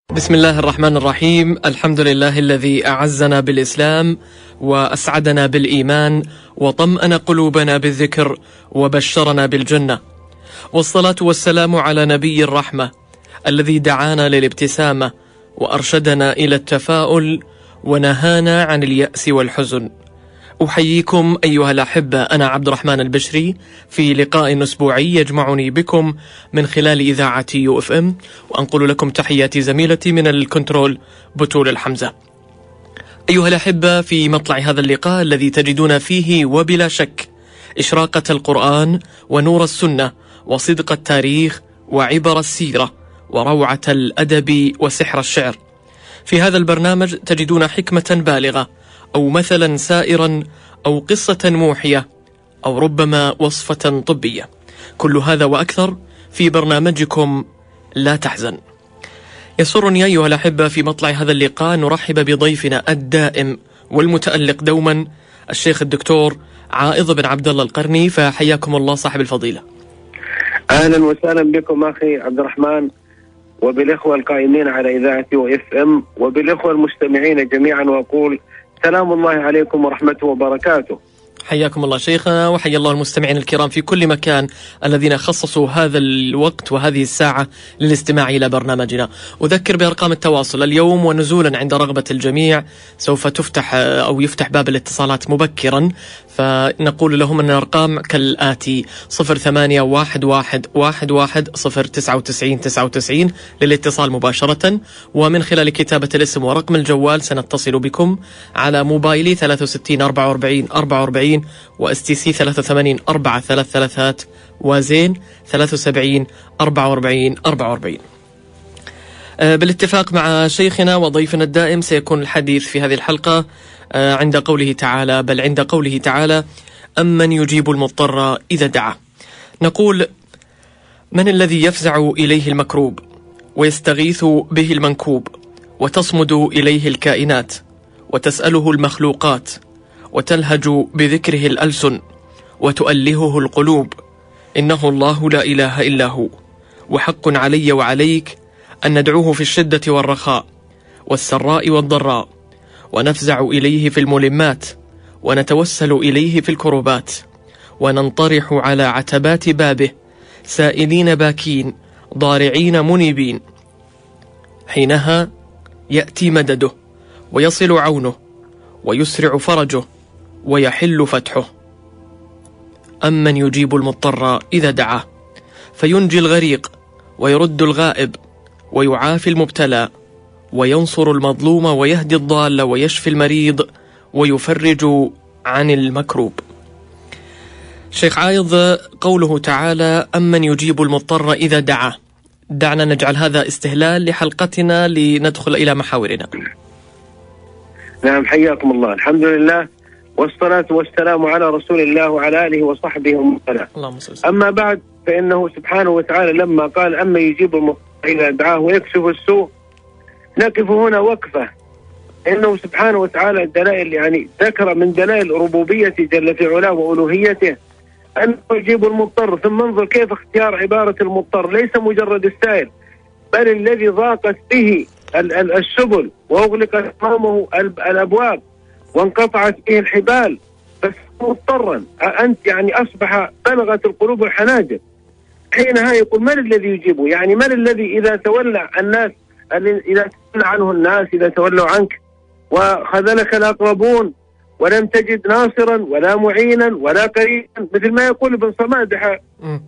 بسم الله الرحمن الرحيم. الحمد لله الذي أعزنا بالإسلام وأسعدنا بالإيمان وطمأن قلوبنا بالذكر وبشرنا بالجنة، والصلاة والسلام على نبي الرحمة الذي دعانا للابتسامة وأرشدنا إلى التفاؤل ونهانا عن اليأس والحزن. أحييكم أيها الأحبة، أنا عبد الرحمن البشري في لقاء أسبوعي يجمعني بكم من خلال إذاعة UFM، وأنقل لكم تحياتي زميلتي من الكنترول بتول الحمزة. أيها الأحبة، في مطلع هذا اللقاء الذي تجدون فيه وبلا شك إشراقة القرآن ونور السنة وصدق التاريخ وعبر السيرة وروعة الأدب وسحر الشعر، في هذا البرنامج تجدون حكمة بالغة أو مثلا سائرا أو قصة موحية أو ربما وصفة طبية، كل هذا وأكثر في برنامجكم لا تحزن. يسرني أيها الأحبة في مطلع هذا اللقاء نرحب بضيفنا الدائم والمتألق دوما الشيخ الدكتور عائض بن عبد الله القرني، فحياكم الله صاحب الفضيلة. أهلا وسهلا بكم أخي عبد الرحمن، وبالإخوة القائمين على إذاعة UFM، وبالإخوة المستمعين جميعا، وأقول سلام الله عليكم ورحمته وبركاته. حياكم الله شيخنا، وحيا الله المستمعين الكرام في كل مكان الذين خصصوا هذا الوقت وهذه الساعة للاستماع إلى برنامجنا. أذكر بأرقام التواصل اليوم، ونزولا عند رغبة الجميع سوف تفتح أو يفتح باب الاتصالات مبكرا، فنقول لهم أن الأرقام كالآتي: 0811110099 للاتصال مباشرة، ومن خلال كتابة الاسم ورقم الجوال سنتصل بكم على موبايلي 63 44 44 وSTC 83 433 وزين 73 44 44. بالاتفاق مع شيخنا وضيفنا الدائم سيكون الحديث في هذه الحلقة عند قوله تعالى أمن يجيب المضطر إذا دعا. نقول: من الذي يفزع إليه المكروب ويستغيث به المنكوب، وتصمد إليه الكائنات وتسأله المخلوقات، وتلهج بذكره الألسن وتؤلهه القلوب؟ إنه الله لا إله إلا هو، وحق علي وعليك أن ندعوه في الشدة والرخاء والسراء والضراء، ونفزع إليه في الملمات، ونتوسل إليه في الكربات، وننطرح على عتبات بابه سائلين باكين ضارعين منيبين. حينها يأتي مدده ويصل عونه ويسرع فرجه ويحل فتحه. أمن يجيب المضطر إذا دعاه، فينجي الغريق ويرد الغائب ويعافي المبتلى وينصر المظلوم ويهدي الضال ويشفي المريض ويفرج عن المكروب. شيخ عايض، قوله تعالى أمن يجيب المضطر إذا دعاه، دعنا نجعل هذا استهلال لحلقتنا لندخل إلى محاورنا. نعم، حياكم الله. الحمد لله والصلاة والسلام على رسول الله وعلى آله وصحبه ومن والاه. أما بعد، فإنه سبحانه وتعالى لما قال أما يجيب المضطر إذا دعاه ويكشف السوء، نقف هنا وقفة. إنه سبحانه وتعالى الدلائل، يعني ذكر من دلائل ربوبيته جل في علاه وألوهيته أنه يجيب المضطر. ثم انظر كيف اختيار عبارة المضطر، ليس مجرد السائل، بل الذي ضاقت به السبل وأغلقت أمامه الأبواب وانقطعت به الحبال، بس مضطرا. أنت يعني أصبح بلغت القلوب الحناجر. حينها يقول من الذي يجيبه؟ يعني من الذي إذا تولى الناس، إذا تولى عنه الناس، إذا تولوا عنك وخذلك الأقربون ولم تجد ناصرا ولا معينا ولا قريبا، مثل ما يقول ابن صمادح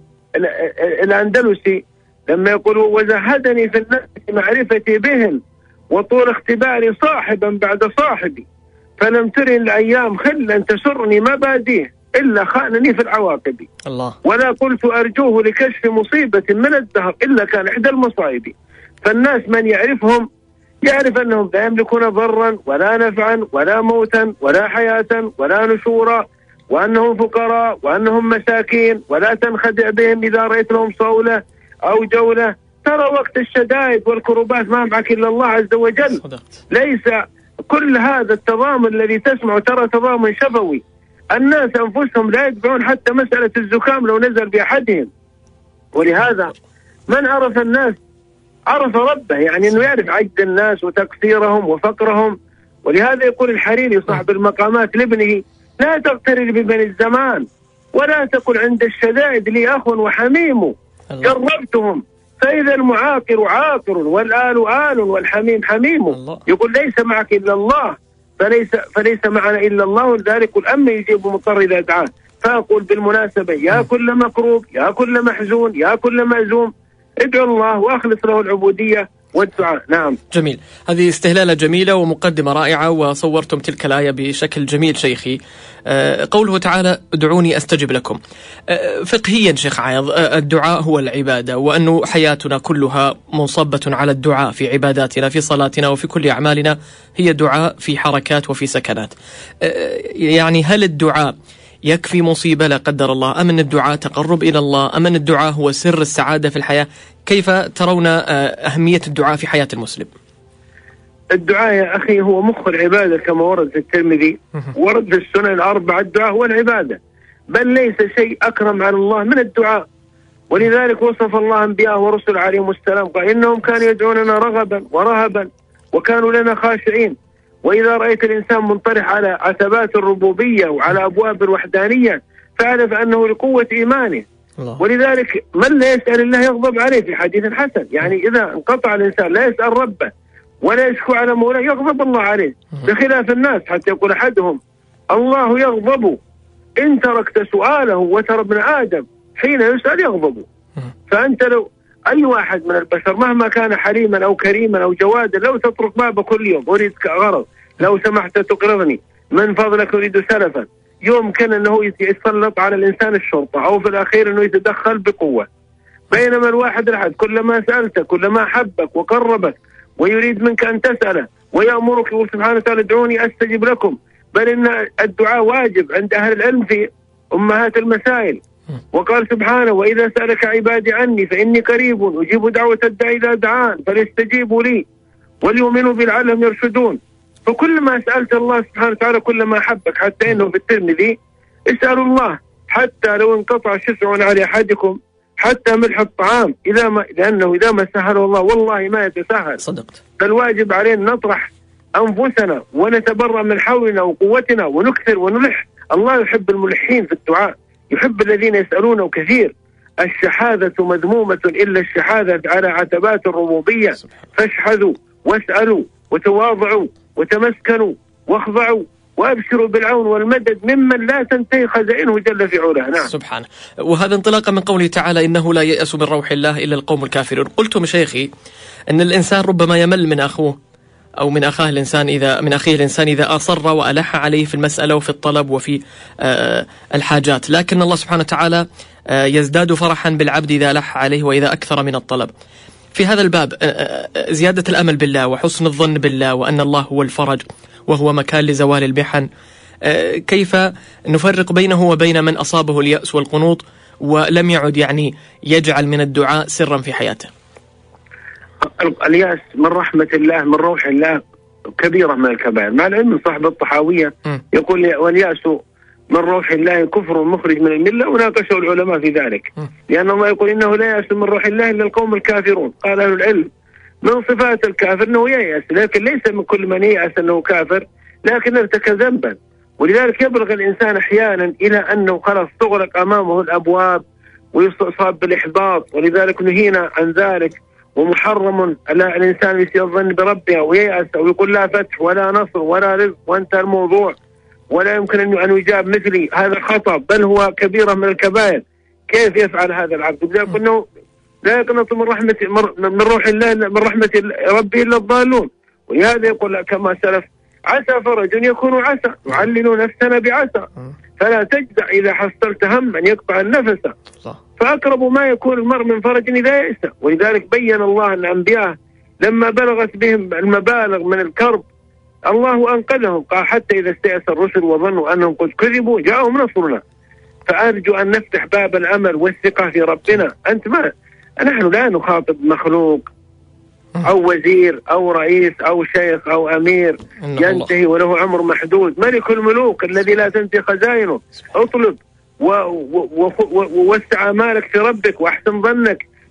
الأندلسي لما يقول وزهدني في الناس معرفتي بهم وطول اختباري صاحبا بعد صاحبي، فلم ترن الأيام خلا تسرني مباديه إلا خانني في العواقب. الله. ولا قلت أرجوه لكشف مصيبة من الدهر إلا كان إحدى المصائب. فالناس من يعرفهم يعرف أنهم لا يملكون ضرا ولا نفعا ولا موتا ولا حياة ولا نشورا، وأنهم فقراء وأنهم مساكين، ولا تنخدع بهم إذا رأيت لهم صولة أو جولة. ترى وقت الشدائد والكروبات ما معك إلا الله عز وجل. صدقت. ليس كل هذا التضامن الذي تسمع ترى تضامن شفوي. الناس أنفسهم لا يدفعون حتى مسألة الزكام لو نزل بأحدهم. ولهذا من عرف الناس عرف ربه، يعني أنه يعرف عجز الناس وتقصيرهم وفقرهم. ولهذا يقول الحريري صاحب المقامات لابنه: لا تغترر ببني الزمان ولا تقل عند الشدائد لي أخ وحميم، جربتهم فإذا المعاقر عاقر والآل آل والحميم حميم. يقول: ليس معك إلا الله فليس معنا إلا الله، ولذلك قل أما يجيب مضطر إذا دعاه. فأقول بالمناسبة: يا كل مكروب، يا كل محزون، يا كل مأزوم، ادعو الله وأخلص له العبودية والدعاء. نعم. جميل، هذه استهلالة جميلة ومقدمة رائعة، وصورتم تلك الآية بشكل جميل شيخي. قوله تعالى: ادعوني أستجب لكم. فقهيا شيخ عايض، الدعاء هو العبادة، وأن حياتنا كلها منصبة على الدعاء في عباداتنا، في صلاتنا وفي كل أعمالنا هي دعاء في حركات وفي سكنات. يعني هل الدعاء يكفي مصيبة لا قدر الله، أم أن الدعاء تقرب إلى الله، أم أن الدعاء هو سر السعادة في الحياة؟ كيف ترون أهمية الدعاء في حياة المسلم؟ الدعاء يا أخي هو مخ العبادة كما ورد في الترمذي، ورد في السنن الأربعة: الدعاء هو العبادة، بل ليس شيء أكرم على الله من الدعاء. ولذلك وصف الله أنبياء ورسل عليهم السلام قال: إنهم كانوا يدعوننا رغبا ورهبا وكانوا لنا خاشعين. وإذا رأيت الإنسان منطرح على عتبات الربوبية وعلى أبواب الوحدانية فاعرف أنه لقوة إيمانه. ولذلك من لا يسأل الله يغضب عليه في حديث حسن، يعني إذا انقطع الإنسان لا يسأل ربه ولا يشكو على مولاه يغضب الله عليه، بخلاف الناس حتى يقول أحدهم: الله يغضب إن تركت سؤاله وترى ابن آدم حين يسأل يغضب. فأنت لو أي واحد من البشر مهما كان حليما أو كريما أو جوادا، لو تترك بابه كل يوم: أريدك غرض، لو سمحت تقرضني، من فضلك أريد سلفا، يمكن أنه يتسلط على الإنسان الشرطة، أو في الأخير أنه يتدخل بقوة. بينما الواحد الأحد كلما سألته كلما حبك وقربك ويريد منك أن تسأله ويأمرك، يقول سبحانه وتعالى: ادعوني أستجب لكم. بل إن الدعاء واجب عند أهل العلم في أمهات المسائل. وقال سبحانه: وإذا سألك عبادي عني فإني قريب أجيب دعوة الداعي إذا دعان فليستجيبوا لي وليؤمنوا بي لعلهم يرشدون. فكل ما سألت الله سبحانه وتعالى كل ما أحبك، حتى إنه في الترمذي: اسألوا الله حتى لو انقطع شسع على أحدكم حتى ملح الطعام لأنه إذا ما سهله الله والله ما يتساهل. صدقت. فالواجب علينا نطرح أنفسنا ونتبرأ من حولنا وقوتنا ونكثر ونلح. الله يحب الملحين في الدعاء، يحب الذين يسألونه كثير. الشحاذة مذمومة إلا الشحاذة على عتبات الربوبية، فاشحذوا واسألوا وتواضعوا وتمسكنوا واخضعوا وأبشروا بالعون والمدد ممن لا تنتهي خزائنه جل في علاه. نعم. سبحانه. وهذا انطلاقا من قوله تعالى: إنه لا ييأس من روح الله إلا القوم الكافرون. قلتم شيخي أن الإنسان ربما يمل من أخوه أو من أخيه الإنسان إذا أصر وألح عليه في المسألة وفي الطلب وفي الحاجات، لكن الله سبحانه وتعالى يزداد فرحا بالعبد إذا ألح عليه وإذا أكثر من الطلب. في هذا الباب زيادة الأمل بالله وحسن الظن بالله وأن الله هو الفرج وهو مكان لزوال المحن، كيف نفرق بينه وبين من أصابه اليأس والقنوط ولم يعد يجعل من الدعاء سرا في حياته؟ اليأس من رحمة الله من روح الله كبيرة من الكبائر، مع العلم من صاحب الطحاوية يقول: واليأس من روح الله كفر مخرج من الملة، وناقشه العلماء في ذلك، لأن الله يقول: إنه لا يأس من روح الله إلا القوم الكافرون. قال أهل العلم من صفات الكافر أنه ييأس، لكن ليس من كل من ييأس أنه كافر، لكن ارتكب ذنبا. ولذلك يبلغ الإنسان أحيانا إلى أنه خلاص تغلق أمامه الأبواب ويصاب بالإحباط، ولذلك نهينا عن ذلك. ومحرم على الإنسان يسيء الظن بربه وييأس أو يقول لا فتح ولا نصر ولا رزق وانتهى الموضوع ولا يمكن أن يجاب مثلي، هذا خطأ، بل هو كبيرة من الكبائر. كيف يفعل هذا العبد؟ لذلك أنه لا يقنط من روح الله من رحمة ربه إلا الضالون. ولهذا يقول كما سلف: عسى فرج يكون عسى، يعلل نفسنا بعسى، فلا تجزع إذا حصلت هم أن يقطع النفس، فأقرب ما يكون المرء من فرج إذا يأس. ولذلك بين الله أن أنبياء لما بلغت بهم المبالغ من الكرب الله أنقذهم، قال: حتى إذا استيأس الرسل وظنوا أنهم قد كذبوا جاءهم نصرنا. فأرجو أن نفتح باب الأمل والثقة في ربنا. نحن لا نخاطب مخلوق أو وزير أو رئيس أو شيخ أو أمير ينتهي وله عمر محدود. ملك الملوك الذي لا تنتهي خزائنه. اطلب ووسع مالك في ربك وأحسن ظنك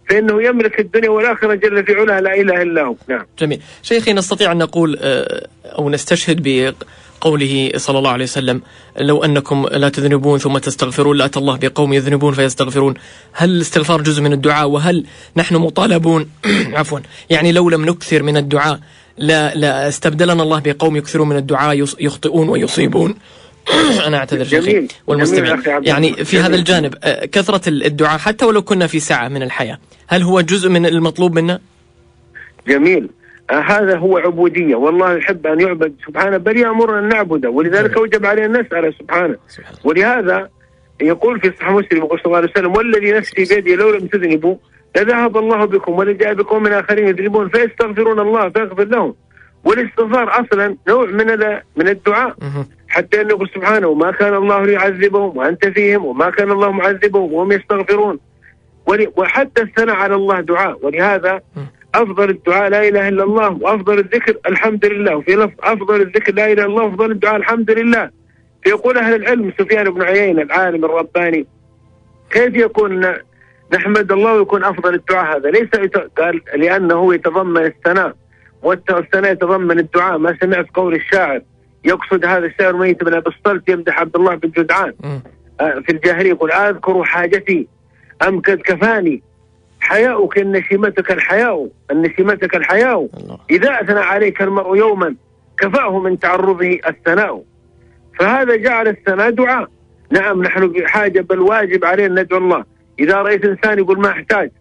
فإنه يملك الدنيا والآخرة جل في علاه لا إله إلا هو. نعم. جميل. شيخي، نستطيع أن نقول أو نستشهد بقوله صلى الله عليه وسلم: لو أنكم لا تذنبون ثم تستغفرون لأتى الله بقوم يذنبون فيستغفرون. هل الاستغفار جزء من الدعاء؟ وهل نحن مطالبون عفوا يعني لو لم نكثر من الدعاء لا استبدلنا الله بقوم يكثرون من الدعاء يخطئون ويصيبون؟ أنا أعتذر شيخي والمستمعين. يعني في هذا الجانب كثرة الدعاء حتى ولو كنا في ساعة من الحياة، هل هو جزء من المطلوب منا؟ جميل. هذا هو عبودية، والله يحب أن يعبد سبحانه، بل يأمرنا أن نعبده، ولذلك وجب علينا أن نسأله سبحانه. ولهذا يقول في صحيح مسلم صلى الله عليه وسلم: والذي نفسي بيده لو لم تذنبوا لذهب الله بكم ولجاء بكم من آخرين يذنبون فيستغفرون الله فيغفر لهم. والاستغفار أصلا نوع من الدعاء، حتى أنه سبحانه: وما كان الله ليعذبهم وأنت فيهم وما كان الله معذبهم وهم يستغفرون. وحتى الثناء على الله دعاء. ولهذا أفضل الدعاء لا إله إلا الله، وأفضل الذكر الحمد لله، وفي لفظ أفضل الذكر لا إله إلا الله، وأفضل الدعاء الحمد لله. فيقول أهل العلم سفيان بن عيينة العالم الرباني: كيف يكون نحمد الله ويكون أفضل الدعاء هذا؟ ليس قال لأنه يتضمن الثناء، والثناء يتضمن الدعاء. ما سمعت قول الشاعر يقصد هذا الشاعر ميت بن أبي الصلت يمدح عبد الله بن جدعان في الجاهلية، يقول: أذكر حاجتي أم قد كفاني حياؤك النشيمتك الحياء إذا أثنى عليك المرء يوما كفاه من تعرضه الثناء. فهذا جعل الثناء دعاء. نعم، نحن بحاجة، بل واجب علينا ندعو الله. إذا رأيت إنسان يقول ما أحتاج،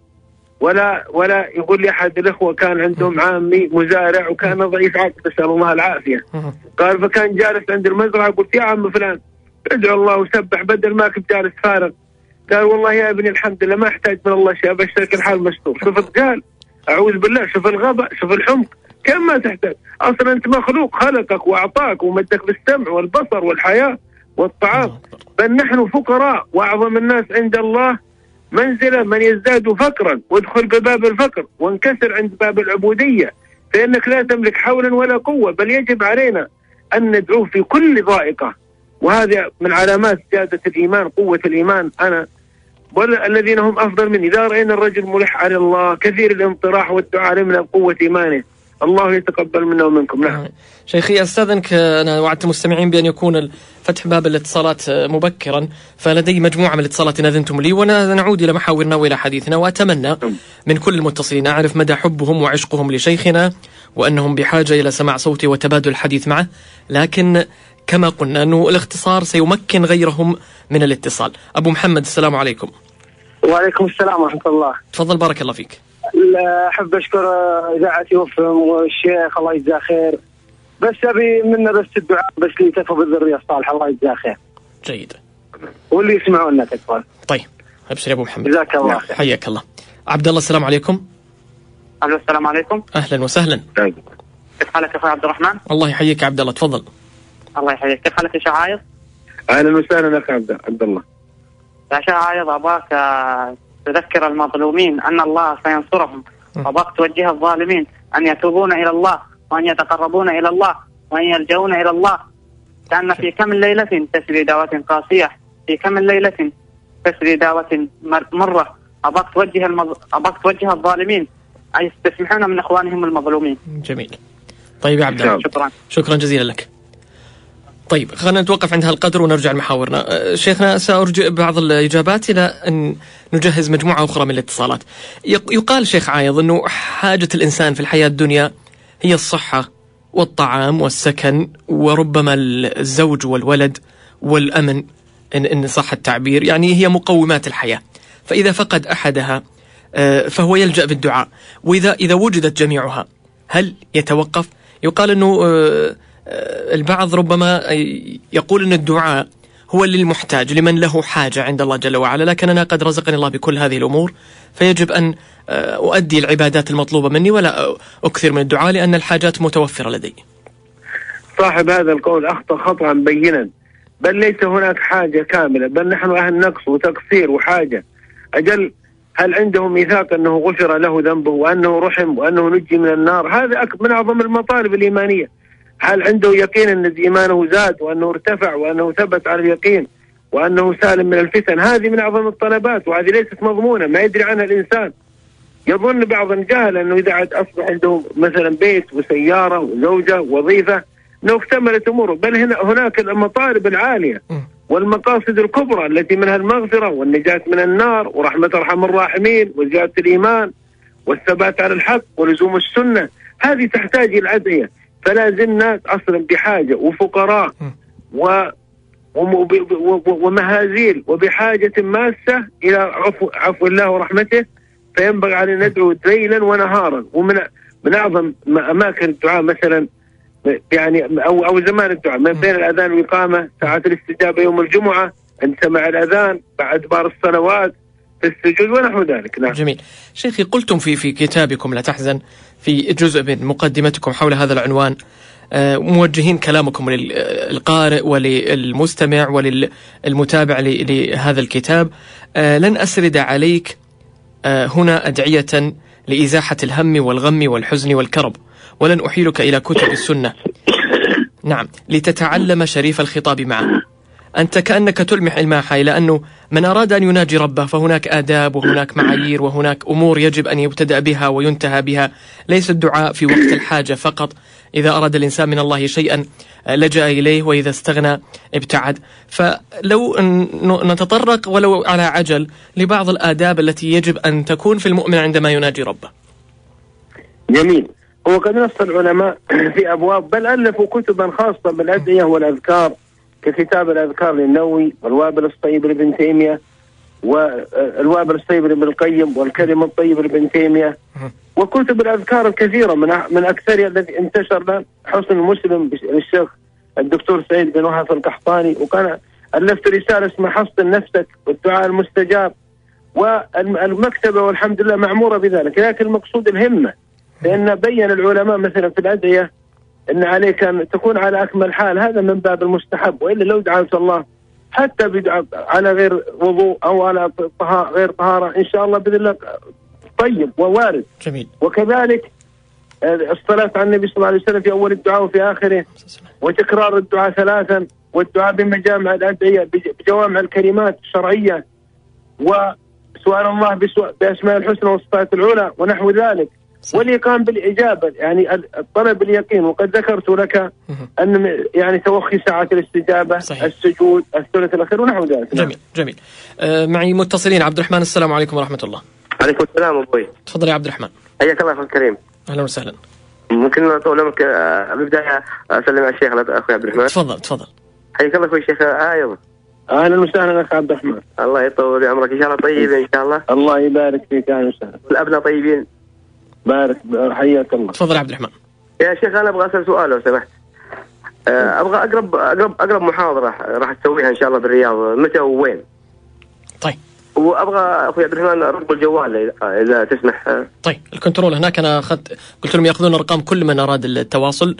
ولا يقول لي أحد الإخوة كان عندهم عامي مزارع وكان ضعيف عقل نسأل الله العافية، قال فكان جالس عند المزرعة، قلت: يا عم فلان ادعو الله وسبح بدل ما كنت جالس فارغ. قال: والله يا ابني الحمد لله ما احتاج من الله شيء، ابشرك الحال مستور. شوف قال اعوذ بالله، شوف الغباء، شوف الحمق، كم ما تحتاج اصلا، انت مخلوق خلقك واعطاك ومدك بالسمع والبصر والحياة والطعام. بل نحن فقراء، واعظم الناس عند الله منزلة من يزداد فقرا، وادخل بباب الفقر وانكسر عند باب العبودية، فانك لا تملك حولا ولا قوة، بل يجب علينا ان ندعوه في كل ضائقة. وهذا من علامات زيادة الإيمان، قوة الإيمان. أنا والذين هم أفضل مني إذا رأينا الرجل ملح على الله كثير الانطراح والدعاء من قوة إيمانه، الله يتقبل منا ومنكم. نعم. شيخي أستاذنك، أنا وعدت المستمعين بأن يكون فتح باب الاتصالات مبكرا، فلدي مجموعة من الاتصالات إن أذنتم لي، ونعود إلى محاورنا وإلى حديثنا. وأتمنى من كل المتصلين أعرف مدى حبهم وعشقهم لشيخنا، وأنهم بحاجة إلى سماع صوته وتبادل الحديث معه، لكن كما قلنا أنه الاختصار سيمكن غيرهم من الاتصال. أبو محمد، السلام عليكم. وعليكم السلام ورحمة الله. تفضل، بارك الله فيك. أحب أشكر إذاعتي والشيخ الله يجزاه خير، بس أبي منا بس الدعاء بس لي تكفى بالذرية الصالحة الله يجزاه خير. جيد. واللي يسمعونا تكفى. طيب، أبشر يا أبو محمد. جزاك الله خير. حياك الله. عبد الله، السلام عليكم. السلام عليكم. أهلا وسهلا. كيف حالك يا أخوي عبد الرحمن؟ الله يحييك عبد الله، تفضل. الله يحييك. كيف حالك يا شيخ عايض؟ أهلا وسهلا أخي عبد الله. يا شيخ عايض، أباك تذكر المظلومين أن الله سينصرهم، وأباك توجه الظالمين أن يتوبون إلى الله، وأن يتقربون إلى الله، وأن يلجؤون إلى الله. لأن في كم ليلة تسري دعوة قاسية، في كم ليلة تسري دعوة مرة. أباك توجه الظالمين أن يستسمحون من إخوانهم المظلومين. جميل. طيب يا عبد الله، شكرا جزيلا لك. طيب، خلينا نتوقف عند هالقدر ونرجع لمحاورنا. شيخنا، سأرجع بعض الإجابات إلى أن نجهز مجموعة أخرى من الاتصالات. يقال شيخ عايض أنه حاجة الإنسان في الحياة الدنيا هي الصحة والطعام والسكن، وربما الزوج والولد والأمن إن صح التعبير، يعني هي مقومات الحياة. فإذا فقد أحدها فهو يلجأ بالدعاء، وإذا وجدت جميعها هل يتوقف؟ يقال أنه البعض ربما يقول أن الدعاء هو للمحتاج، لمن له حاجة عند الله جل وعلا، لكن أنا قد رزقني الله بكل هذه الأمور، فيجب أن أؤدي العبادات المطلوبة مني ولا أكثر من الدعاء لأن الحاجات متوفرة لدي. صاحب هذا القول أخطأ خطأ بينا، بل ليس هناك حاجة كاملة، بل نحن أهل نقص وتقصير وحاجة. أجل، هل عنده ميثاق أنه غفر له ذنبه وأنه رحم وأنه نجي من النار؟ هذا من أعظم المطالب الإيمانية. هل عنده يقين أن إيمانه زاد وأنه ارتفع وأنه ثبت على اليقين وأنه سالم من الفتن؟ هذه من أعظم الطلبات، وهذه ليست مضمونة، ما يدري عنها الإنسان. يظن بعض الجهل أنه إذا عاد أصبح عنده مثلا بيت وسيارة وزوجة ووظيفة أنه اكتملت أموره، بل هناك المطالب العالية والمقاصد الكبرى التي منها المغفرة والنجاة من النار ورحمة أرحم الراحمين وزيادة الإيمان والثبات على الحق ولزوم السنة. هذه تحتاج إلى الأدعية، فلا زلنا أصلا بحاجة وفقراء ومهازيل وبحاجة ماسة إلى عفو الله ورحمته، فينبغي علينا ندعو ليلا ونهارا. ومن أعظم أماكن الدعاء مثلا يعني أو زمان الدعاء من بين الأذان والإقامة، ساعات الاستجابة يوم الجمعة عند سماع الأذان، بعد أدبار الصلوات، في السجود ونحو ذلك. نعم. جميل. شيخي، قلتم في كتابكم لا تحزن في جزء من مقدمتكم حول هذا العنوان موجهين كلامكم للقارئ وللمستمع وللمتابع لهذا الكتاب: لن أسرد عليك هنا أدعية لإزاحة الهم والغم والحزن والكرب، ولن أحيلك إلى كتب السنة، نعم، لتتعلم شريف الخطاب معه. أنت كأنك تلمح الماحة إلى أنه من أراد أن يناجي ربه فهناك آداب وهناك معايير وهناك أمور يجب أن يبتدأ بها وينتهى بها، ليس الدعاء في وقت الحاجة فقط. إذا أراد الإنسان من الله شيئا لجأ إليه، وإذا استغنى ابتعد. فلو نتطرق ولو على عجل لبعض الآداب التي يجب أن تكون في المؤمن عندما يناجي ربه. جميل. هو قد نص العلماء في أبواب، بل ألفوا كتبا خاصة بالأدعية والأذكار، ككتاب الأذكار للنووي والوابل الصيب لابن تيمية والوابل الصيب لابن القيم والكلم الطيب لابن تيمية، وكتب الأذكار الكثيرة من أكثرها الذي انتشر حصن المسلم للشيخ الدكتور سعيد بن وهاب القحطاني، وكان ألفت رسالة اسمها حصن نفسك والدعاء المستجاب، والمكتبة والحمد لله معمورة بذلك. لكن المقصود الهمة، لأن بين العلماء مثلا في الأدعية أن عليك أن تكون على أكمل حال، هذا من باب المستحب، وإلا لو دعوت الله حتى بدعاء على غير وضوء أو على غير طهارة إن شاء الله بإذن الله طيب ووارد. جميل. وكذلك الصلاة على النبي صلى الله عليه وسلم في أول الدعاء وفي آخره، وتكرار الدعاء 3، والدعاء بمجامع الأدعية بجوامع الكلمات الشرعية، وسؤال الله بأسماء الحسنى والصفات العلى ونحو ذلك، والإقام بالإجابة، يعني الطلب اليقين. وقد ذكرت لك أن يعني توخي ساعة الاستجابة، صحيح. السجود، الثلث الأخير ونحو ذلك. جميل. جميل. معي متصلين. عبد الرحمن، السلام عليكم ورحمة الله. عليكم السلام أبوي. تفضل يا عبد الرحمن. حياك الله أخي الكريم. أهلا وسهلا. ممكن طول عمرك بالبداية أسلم على الشيخ أخوي عبد الرحمن. تفضل. حياك الله أخوي الشيخ عايض. أهلا وسهلا أخي عبد الرحمن. الله يطول عمرك، إن شاء الله طيب إن شاء الله. الله يبارك فيك. أهلا وسهلا. والأبناء طيبين. بارك، حياك الله. تفضل عبد الرحمن. يا شيخ أنا أبغى أسأل سؤال لو سمحت. أبغى أقرب محاضرة راح تسويها إن شاء الله بالرياض، متى ووين؟ طيب. وأبغى أخوي عبد الرحمن رقم الجوال إذا تسمح. طيب، الكنترول هناك أنا قلت لهم يأخذون أرقام كل من أراد التواصل،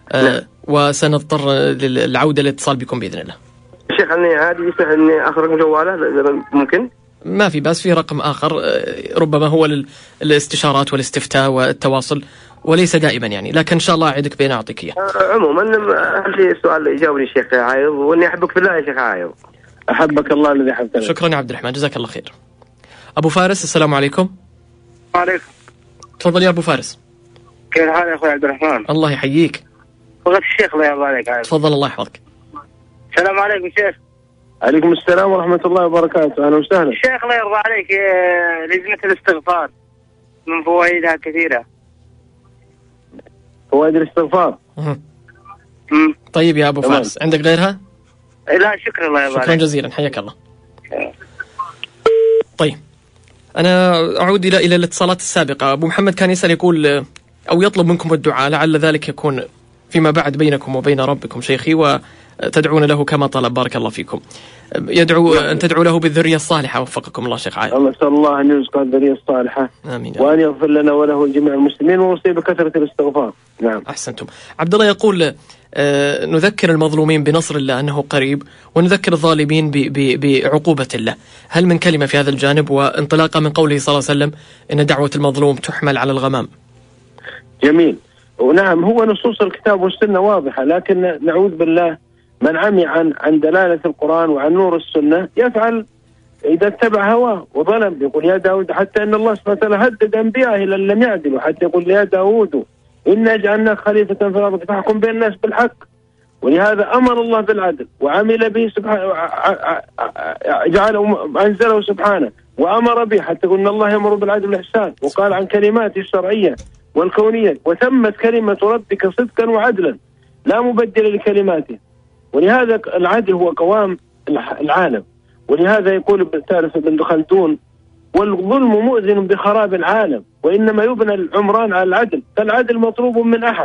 وسنضطر للعودة للاتصال بكم بإذن الله. الشيخ أني عادي يسمح أني آخذ رقم جواله ممكن؟ ما في بس في رقم آخر ربما هو للاستشارات والاستفتاء والتواصل، وليس دائما يعني، لكن إن شاء الله أعدك بين أعطيك إياه. عموما أهم شيء السؤال يجاوبني الشيخ عايض، وإني أحبك في الله يا شيخ عايض. أحبك الله الذي أحبك. شكرا يا عبد الرحمن، جزاك الله خير. أبو فارس، السلام عليكم. وعليكم. تفضل يا أبو فارس. كيف حالك يا أخوي عبد الرحمن؟ الله يحييك. بغيت الشيخ الله يرضى عليك. تفضل الله يحفظك. السلام عليكم شيخ. عليكم السلام ورحمة الله وبركاته. أهلا وسهلا. الشيخ الله يرضى عليك، لجنة الاستغفار من فوائدها كثيرة. فوائد الاستغفار. طيب يا أبو فارس، عندك غيرها؟ لا شكرا، الله يرضى عليك. شكرا جزيلا، حياك الله. طيب، أنا أعود إلى الاتصالات السابقة. أبو محمد كان يسأل يقول أو يطلب منكم الدعاء، لعل ذلك يكون فيما بعد بينكم وبين ربكم شيخي، وتدعون له كما طلب. بارك الله فيكم. يدعو أن تدعو له بالذرية الصالحة. وفقكم الله شيخ عايض. الله نسأل الله أن يرزق الذرية الصالحة. آمين. وأن يغفر لنا وله جميع المسلمين، ووصي بكثرة الاستغفار. نعم. أحسنتم. عبد الله يقول نذكر المظلومين بنصر الله أنه قريب، ونذكر الظالمين بعقوبة الله. هل من كلمة في هذا الجانب، وانطلاقا من قوله صلى الله عليه وسلم إن دعوة المظلوم تحمل على الغمام؟ جميل. ونعم، هو نصوص الكتاب والسنة واضحة، لكن نعوذ بالله من عمي عن دلالة القرآن وعن نور السنة يفعل إذا اتبع هواه وظلم يقول يا داود، حتى أن الله سبحانه وتعالى هدد أنبيائه لأن لم يعدلوا، حتى يقول يا داود إنا جعلناك خليفة في الأرض فاحكم بين الناس بالحق. ولهذا أمر الله بالعدل وعمل به سبحانه، أنزله سبحانه وأمر به، حتى قلنا الله يأمر بالعدل والإحسان، وقال عن كلماته الشرعية والكونية وتمت كلمة ربك صدقا وعدلا لا مبدل لكلماته. ولهذا العدل هو قوام العالم. ولهذا يقول تعرف ابن خلدون والظلم مؤذن بخراب العالم، وإنما يبنى العمران على العدل، فالعدل مطلوب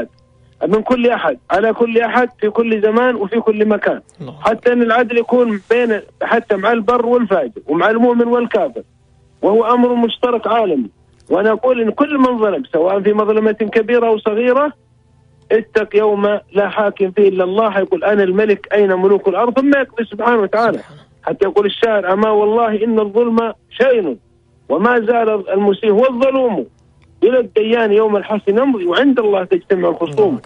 من كل أحد على كل أحد في كل زمان وفي كل مكان، حتى أن العدل يكون بين حتى مع البر والفاجر ومع المؤمن والكافر، وهو أمر مشترك عالمي. وأنا أقول إن كل من ظلم سواء في مظلمة كبيرة أو صغيرة اتق يوم لا حاكم فيه إلا الله، يقول أنا الملك أين ملوك الأرض، ثم يقضي سبحانه وتعالى. حتى يقول الشاعر أما والله إن الظلم شين وما زال المسيء هو الظلوم إلى الديان يوم الحسن نمضي وعند الله تجتمع الخصوم.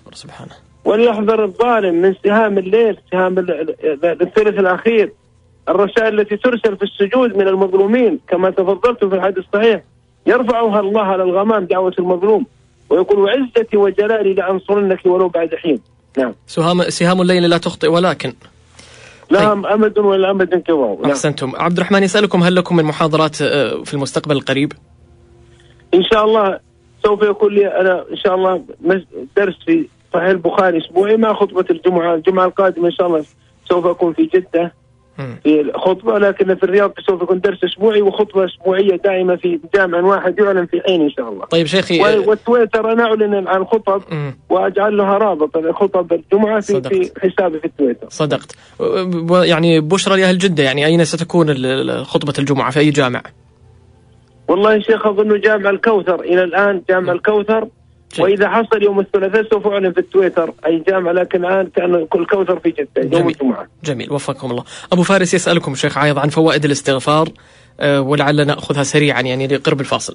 وليحذر الظالم من سهام الليل، سهام الثلث الأخير، الرسائل التي ترسل في السجود من المظلومين كما تفضلت في الحديث الصحيح، يرفعها الله على الغمام دعوة المظلوم، ويقول وعزتي وجلالي لأنصرنك ولو بعد حين. نعم. سهام الليل لا تخطئ ولكن لا أمد ولا أمد انقضاء. أحسنتم. عبد الرحمن يسألكم هل لكم من محاضرات في المستقبل القريب؟ إن شاء الله سوف يكون لي أنا إن شاء الله درس في صحيح البخاري أسبوعي مع خطبة الجمعة القادمة إن شاء الله سوف أكون في جدة في خطبة، لكن في الرياض سوف يكون درس أسبوعي وخطبة أسبوعية دائمة في جامع واحد يعلن في حين إن شاء الله. طيب شيخي، والتويتر أنا أعلن عن خطب وأجعل لها رابط خطب الجمعة في حسابي في التويتر. صدقت. يعني بشرى لأهل جدة، يعني أين ستكون خطبة الجمعة في أي جامع؟ والله يا شيخ أظن جامع الكوثر إلى الآن، جامع الكوثر. وإذا حصل يوم الثلاثاء سوف أعلن في التويتر أي جامع، لكن الآن كان كل كوثر في جدة يوم الجمعة. جميل، وفقكم الله. أبو فارس يسألكم شيخ عايض عن فوائد الاستغفار، ولعل نأخذها سريعا يعني لقرب الفاصل.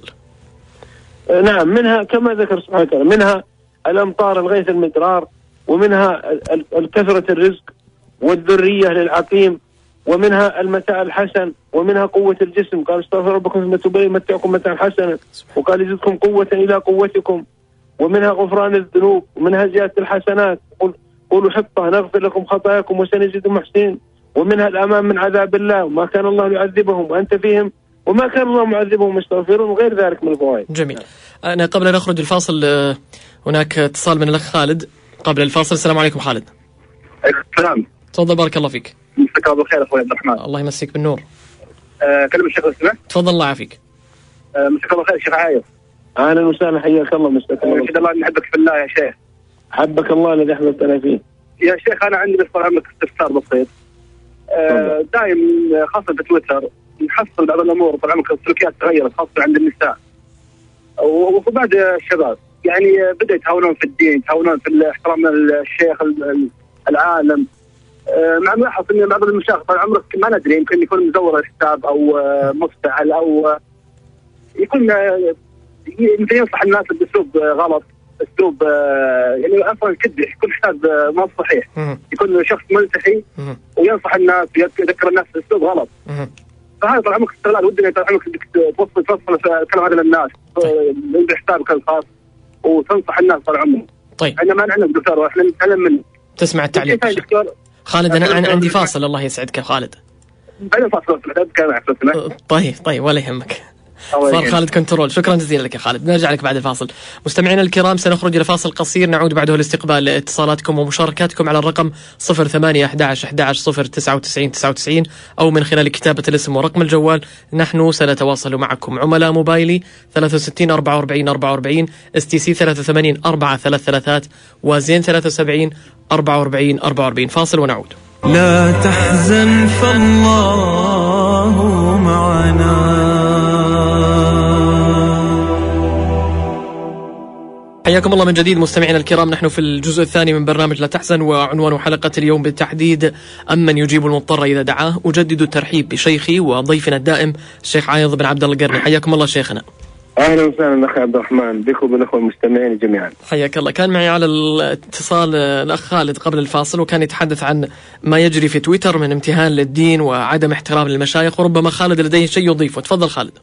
نعم، منها كما ذكر سبحانه وتعالى، منها الأمطار الغيث المدرار، ومنها الكثرة الرزق والذرية للعقيم، ومنها المتاع الحسن، ومنها قوة الجسم، قال استغفر ربكم ثم توبوا إليه يمتعكم متاعا حسنا، وقال يزدكم قوة إلى قوتكم، ومنها غفران الذنوب، ومنها زيادة الحسنات، قولوا حطة نغفر لكم خطاياكم وسنزيد المحسنين، ومنها الأمان من عذاب الله وما كان الله يعذبهم وأنت فيهم وما كان الله معذبهم يستغفرون، وغير ذلك من الفوائد. جميل. أنا قبل أن نخرج الفاصل هناك اتصال من الأخ خالد قبل الفاصل. السلام عليكم خالد. السلام. تفضل بارك الله فيك. مساك الله بالخير اخوي عبد الرحمن. الله يمسك بالنور. كلم الشيخ اسمه. تفضل الله يعافيك. مساك الله بالخير شيخ عايض. اهلا وسهلا، حياك الله. مساك الله. ان شاء الله نحبك في الله يا شيخ. حبك الله الذي احببتنا فيه. يا شيخ انا عندي بس عمك استفسار بسيط. دائم خاصه في تويتر نحصل بعض الامور، طال عمرك السلوكيات تغيرت خاصه عند النساء وبعض الشباب، يعني بدأوا يتهاونون في الدين، يتهاونون في احترام الشيخ العالم. مع ملاحظ ان بعض المشايخ طال عمرك ما ندري يمكن يكون مزور الحساب او مفتعل او يكون يمكن ينصح الناس باسلوب غلط، اسلوب يعني اصلا كذب، يكون حساب ما صحيح، يكون شخص ملتحي وينصح الناس ويذكر الناس باسلوب غلط. فهذا طال عمرك استغلال، ودنا طال عمرك توصل الكلام هذا للناس بحسابك الخاص وتنصح الناس طال عمرك. طيب احنا ما نعلم دكتور، احنا نتكلم من تسمع التعليق خالد. انا عندي فاصل، الله يسعدك يا خالد. انا فاصل طيب ولا يهمك. صار خالد كنترول. شكرا جزيلا لك يا خالد. نرجع لك بعد الفاصل. مستمعينا الكرام سنخرج إلى فاصل قصير، نعود بعده لاستقبال اتصالاتكم ومشاركاتكم على الرقم 0811110999 أو من خلال كتابة الاسم ورقم الجوال. نحن سنتواصل معكم. عملاء موبايلي 63 44 44 STC 83 433 وزين 73 44 44. فاصل ونعود. لا تحزن فالله معنا. حياكم الله من جديد مستمعينا الكرام. نحن في الجزء الثاني من برنامج لا تحزن، وعنوان حلقة اليوم بالتحديد أمن يجيب المضطر إذا دعاه. أجدد الترحيب بشيخي وضيفنا الدائم الشيخ عايض بن عبد الله القرني. حياكم الله شيخنا. اهلا وسهلا اخي عبد الرحمن بك وبالاخوه المستمعين جميعا. حياك الله. كان معي على الاتصال الاخ خالد قبل الفاصل، وكان يتحدث عن ما يجري في تويتر من امتهان للدين وعدم احترام للمشايخ، وربما خالد لديه شيء يضيفه. تفضل خالد.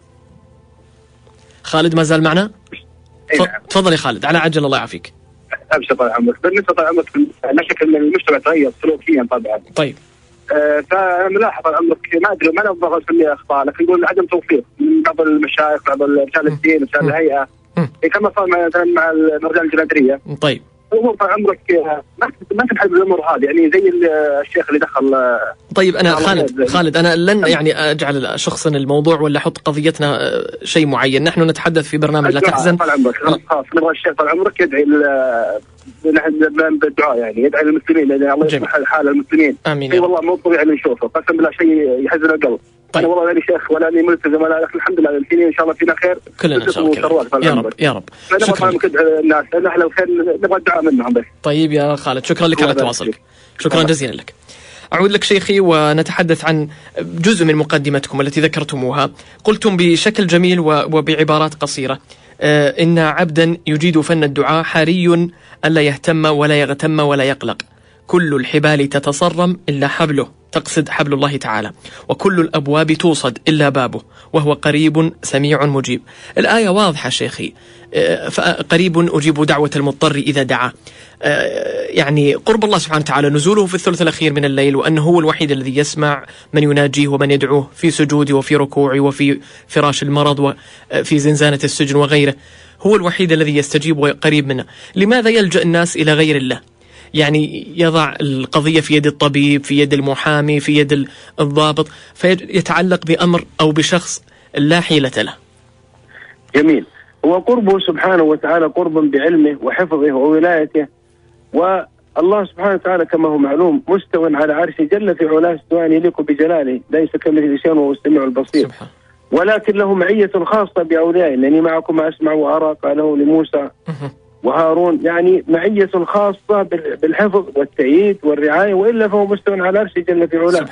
خالد ما زال معنا؟ تفضل يا خالد على عجل. الله يعافيك. ابشر طال عمرك. بالنسبه طال عمرك لا شك ان المجتمع تغير سلوكيا طبعا. طيب. فانا ملاحظ طال عمرك ما ادري ما نبغى نسميها اخطاء، لكن نقول عدم توفيق من بعض المشايخ، بعض رجال الدين، رجال الهيئه. كما صار مثلا مع رجال الجنادريه. طيب. الامور طال عمرك ما تنحل بالامور هذه، يعني زي الشيخ اللي دخل. طيب انا خالد انا لن يعني اجعل شخصا الموضوع ولا احط قضيتنا شيء معين. نحن نتحدث في برنامج لا تحزن. طال عمرك خلاص نبغى الشيخ طال عمرك يدعي بالدعاء، يعني يدعي للمسلمين، يعني الله يصلح حال المسلمين. امين. اي والله مو طبيعي نشوفه، قسم بالله شيء يحزن القلب. طيب. انا والله ماني شيخ ولا اني ملتزم ولا، لكن الحمد لله الحين ان شاء الله فينا خير كلنا ان شاء الله. يا رب يا رب. شكرا لك الناس، احنا لو خير نبغى الدعاء منهم بس. طيب يا خالد شكرا لك على تواصلك. شكرا جزيلا لك. أعود لك شيخي ونتحدث عن جزء من مقدمتكم التي ذكرتموها. قلتم بشكل جميل وبعبارات قصيرة إن عبدا يجيد فن الدعاء حري ألا يهتم ولا يغتم ولا يقلق، كل الحبال تتصرم إلا حبله، تقصد حبل الله تعالى، وكل الأبواب توصد إلا بابه، وهو قريب سميع مجيب. الآية واضحة شيخي، قريب أجيب دعوة المضطر إذا دعا. يعني قرب الله سبحانه وتعالى، نزوله في الثلث الأخير من الليل، وأنه هو الوحيد الذي يسمع من يناجيه ومن يدعوه في سجوده وفي ركوعه وفي فراش المرض وفي زنزانة السجن وغيره، هو الوحيد الذي يستجيب وقريب منه. لماذا يلجأ الناس إلى غير الله؟ يعني يضع القضية في يد الطبيب، في يد المحامي، في يد الضابط، فيتعلق بأمر أو بشخص لا حيلة له. جميل. هو قربه سبحانه وتعالى قرب بعلمه وحفظه وولايته، والله سبحانه وتعالى كما هو معلوم مستوى على عرشه جل في علاه استواء يليق بجلاله، ليس كمثله شيء وهو السميع البصير. ولكن له معية خاصة بأوليائه، لأني معكم أسمع وأرى قاله لموسى وهارون، يعني معية خاصة بالحفظ والتأييد والرعاية، وإلا فهو مستوى على عرشه جل في علاه.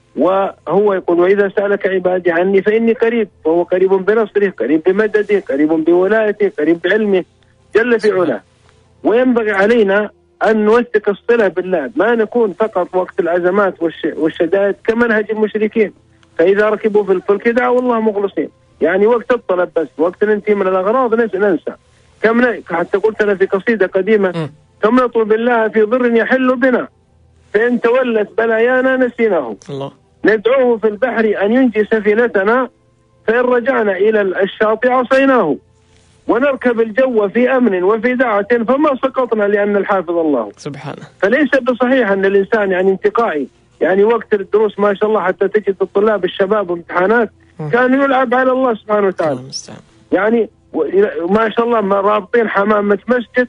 وهو يقول وإذا سألك عبادي عني فإني قريب، وهو قريب بنصره، قريب بمدده، قريب بولايته، قريب بعلمه جل في علاه. وينبغي علينا أن نوثق الصلة بالله، ما نكون فقط وقت الأزمات والشدائد كمنهج المشركين، فإذا ركبوا في الفلك دعوا الله مخلصين، يعني وقت الطلب بس، وقت ننتهي من الأغراض ننسى. حتى قلت أنا في قصيدة قديمة كم نطلب الله في ضر يحل بنا، فإن تولت بلايانا نسيناه، ندعوه في البحر أن ينجي سفينتنا، فإن رجعنا إلى الشاطئ عصيناه، ونركب الجو في أمن وفي دعة فما سقطنا لأن الحافظ الله سبحانه. فليس بصحيح أن الإنسان يعني انتقائي، يعني وقت الدروس ما شاء الله حتى تجد الطلاب الشباب وامتحانات كانوا يلعب على الله سبحانه وتعالى، يعني ما شاء الله ما رابطين حمامة مسجد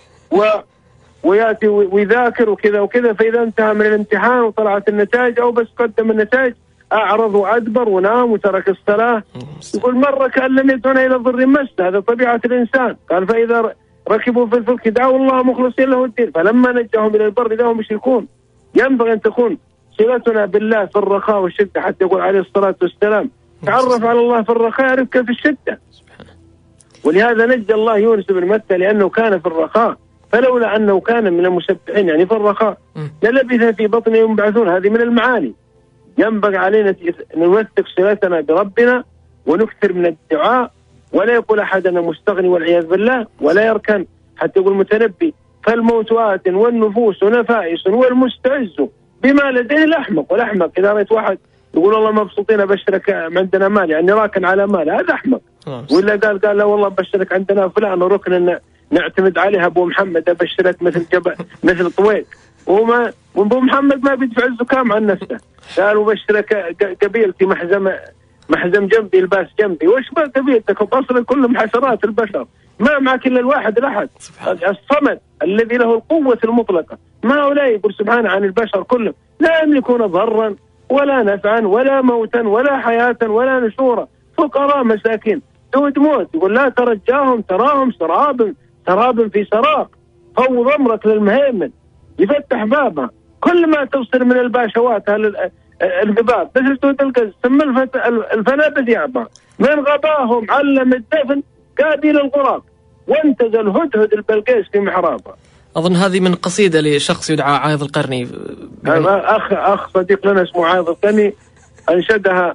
وياتي ويذاكر وكذا وكذا، فإذا انتهى من الامتحان وطلعت النتائج أو بس قدم النتائج أعرض وأدبر ونام وترك الصلاة. يقول مرة كأن لم يدعنا إلى ضر مس، هذا طبيعة الإنسان. قال فإذا ركبوا في الفلك دعوا الله مخلصين له الدين فلما نجاهم إلى البر إذا هم يشركون. ينبغي أن تكون صلتنا بالله في الرخاء والشدة، حتى يقول عليه الصلاة والسلام تعرف على الله في الرخاء يعرفك في الشدة. ولهذا نجى الله يونس بن متى لأنه كان في الرخاء، فلولا أنه كان من المسبحين يعني في الرخاء للبث في بطنه ينبعثون. هذه من المعاني. ينبغي علينا أن نوثق صلتنا بربنا ونكثر من الدعاء، ولا يقول أحد أنا مستغني والعياذ بالله، ولا يركن حتى يقول المتنبي فالموت آت والنفوس نفائس والمستعز بما لديه الأحمق. والأحمق إذا رأيت واحد يقول والله مبسوطين أبشرك عندنا مال، يعني راكن على مال، هذا أحمق. ولا قال لا والله بشرك عندنا فلان ركن أن نعتمد عليها أبو محمد أبشرك مثل جبل مثل طويق، وأبو محمد ما بيدفع الزكام عن نفسه. قالوا بشرك قبيلتي محزم جنبي الباس جنبي. وش بقى قبيلتك؟ وقصر كلهم حشرات البشر، ما معك إلا الواحد الأحد الصمد الذي له القوة المطلقة. ما هؤلاء يقول سبحانه عن البشر كلهم لا يملكون ضرا ولا نفعا ولا موتا ولا حياة ولا نشورا، فقراء مساكين دود موت. يقول لا ترجاهم تراهم سراب في سراق، فوض أمرك للمهيمن يفتح بابها. كل ما تبصر من الباشوات القباب مثل سود القز ثم الفنا بثيابها من غباهم علم الدفن قابل الغراب وانتزى الهدهد البلقيس في محرابها. أظن هذه من قصيدة لشخص يدعى عايض القرني. أخ صديق لنا اسمه عايض القرني أنشدها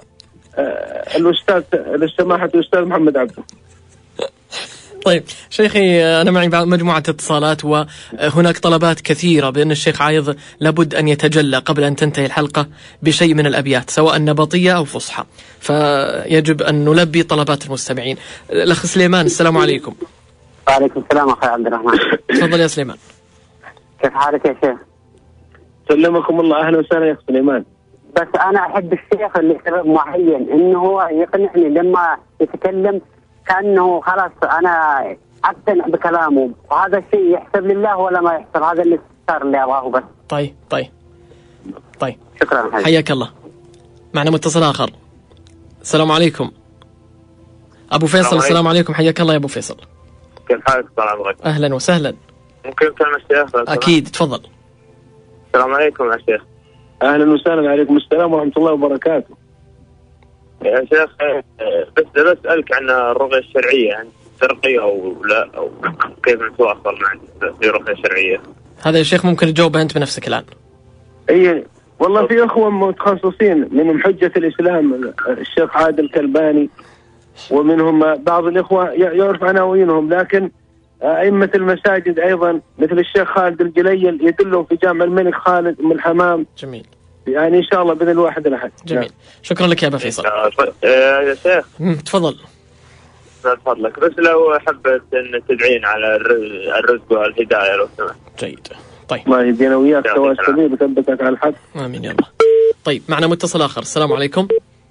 لسماحة الأستاذ محمد عبده. طيب شيخي، أنا معي مجموعة اتصالات وهناك طلبات كثيرة بأن الشيخ عايض لابد أن يتجلى قبل أن تنتهي الحلقة بشيء من الأبيات سواء نبطية أو فصحى، فيجب أن نلبي طلبات المستمعين. الأخ سليمان، السلام عليكم. وعليكم السلام أخي عبد الرحمن. تفضل يا سليمان. كيف حالك يا شيخ؟ سلمكم الله. أهلا وسهلا يا سليمان. بس أنا أحب الشيخ لسبب معين، إنه هو يقنعني لما يتكلم كأنه خلاص أنا أقتنع بكلامه، وهذا الشيء يحسب لله ولا ما يحسب، هذا الاستفسار اللي أبغاه بس. طيب شكرا. حياك الله. معنا متصل آخر. السلام عليكم أبو فيصل. السلام عليكم، حياك الله يا أبو فيصل. كيف حالك؟ السلام عليكم. أهلا وسهلا. ممكن كلمة الشيخ؟ أكيد، تفضل. السلام عليكم يا شيخ. أهلا وسهلا. عليكم السلام ورحمة الله وبركاته. يا شيخ بس أسألك عن الرقية الشرعية، يعني ترقية أو لا، أو كيف نتواصل مع في الرقية الشرعية؟ هذا يا شيخ ممكن تجاوبه أنت بنفسك الآن. أي والله في أخوة متخصصين، منهم حجة الإسلام الشيخ عادل كلباني، ومنهم بعض الإخوة يعرف عناوينهم، لكن أئمة المساجد أيضا مثل الشيخ خالد الجليل يدلهم في جامع الملك خالد من الحمام. جميل. يعني إن شاء الله بإذن الواحد الأحد. جميل. شكرا لك يا أبا فيصل. يا شيخ تفضل. فضلك بس لو حبيت أن تدعين على الرزق والهداية لو سمحت. جيد. طيب الله يهدينا وياك سواء السبيل وثبتك على الحق. آمين يا الله. طيب معنا متصل آخر. السلام عليكم.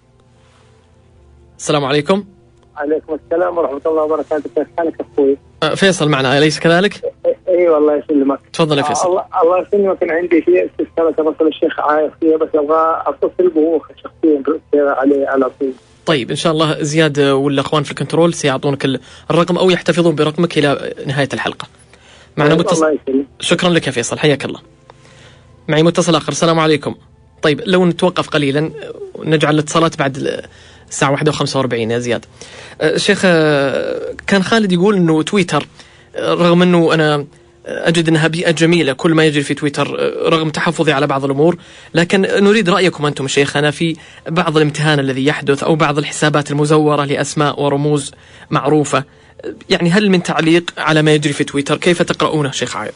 السلام عليكم. عليكم السلام ورحمة الله وبركاته. كيف حالك أخوي؟ فيصل معنا أليس كذلك؟ اي والله يسلمك. تفضل يا فيصل. الله يسلمك. كان عندي شيء استفسار تبصل الشيخ عايض فيها، بس ابغى اتصل به شخصيا عليه على طول. طيب ان شاء الله زياد والاخوان في الكنترول سيعطونك الرقم او يحتفظون برقمك الى نهاية الحلقة. معنا متصل. شكرا لك يا فيصل، حياك الله. معي متصل آخر. السلام عليكم. طيب لو نتوقف قليلا نجعل الاتصالات بعد الساعة 1:45 يا زياد. شيخ، كان خالد يقول انه تويتر رغم انه انا اجد انها بيئة جميلة كل ما يجري في تويتر رغم تحفظي على بعض الامور، لكن نريد رأيكم انتم شيخنا في بعض الامتهان الذي يحدث او بعض الحسابات المزورة لاسماء ورموز معروفة. يعني هل من تعليق على ما يجري في تويتر؟ كيف تقرؤونه شيخ عايض؟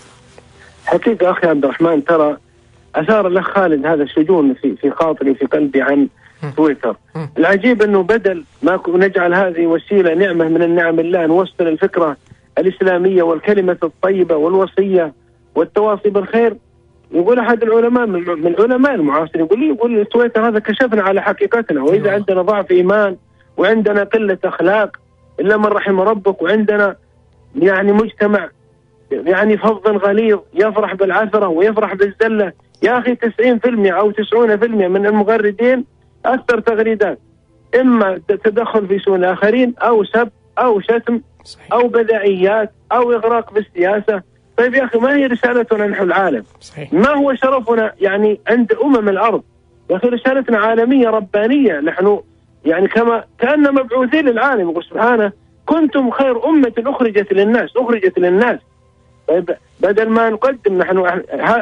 حقيقة اخي عبد الرحمن، ترى اثار الاخ خالد هذا الشجون في خاطري في قلبي عن تويتر. العجيب انه بدل ما نجعل هذه وسيلة نعمة من النعم الله نوصل الفكرة الإسلامية والكلمة الطيبة والوصية والتواصي بالخير، يقول أحد العلماء من العلماء المعاصرين يقول تويتر هذا كشفنا على حقيقتنا، وإذا عندنا ضعف إيمان وعندنا قلة أخلاق إلا من رحم ربك، وعندنا يعني مجتمع يعني فظ غليظ يفرح بالعثرة ويفرح بالزلة. يا أخي 90% أو 90% من المغردين أكثر تغريدات إما تدخل في شؤون الآخرين أو سب أو شتم أو بدعيات أو إغراق بالسياسة. طيب يا أخي ما هي رسالتنا نحن العالم؟ ما هو شرفنا يعني عند الأرض؟ يا أخي رسالتنا عالمية ربانية، نحن يعني كأننا مبعوثين للعالم. يقول سبحانه كنتم خير أمة أخرجت للناس. طيب بدل ما نقدم نحن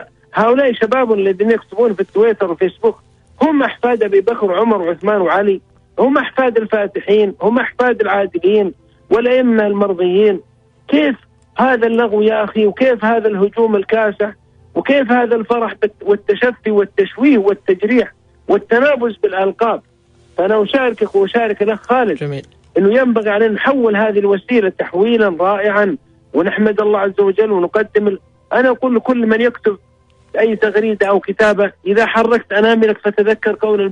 هؤلاء شباب الذين يكتبون في التويتر وفيسبوك هم أحفاد أبي بكر وعمر وعثمان وعلي، هم أحفاد الفاتحين، هم أحفاد العادلين والأئمة المرضيين. كيف هذا اللغو يا أخي؟ وكيف هذا الهجوم الكاسح؟ وكيف هذا الفرح والتشفي والتشويه والتجريح والتنابز بالألقاب؟ فأنا أشاركك وأشارك الأخ خالد جميل. أنه ينبغي علينا نحول هذه الوسيلة تحويلا رائعا ونحمد الله عز وجل ونقدم أنا أقول لكل من يكتب أي تغريدة أو كتابة إذا حركت أناملك فتذكر قول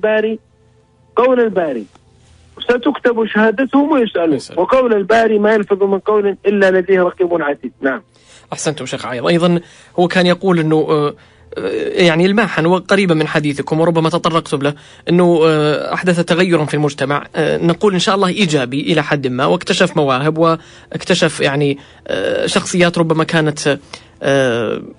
الباري ستكتب شهادتهم ويسألون، وقول الباري ما يلفظ من قول إلا لديه رقيب عتيد. نعم أحسنتم شيخ عايض. أيضا هو كان يقول أنه يعني الماحا وقريبا من حديثكم وربما تطرقتم له أنه أحدث تغيرا في المجتمع، نقول إن شاء الله إيجابي إلى حد ما، واكتشف مواهب واكتشف يعني شخصيات ربما كانت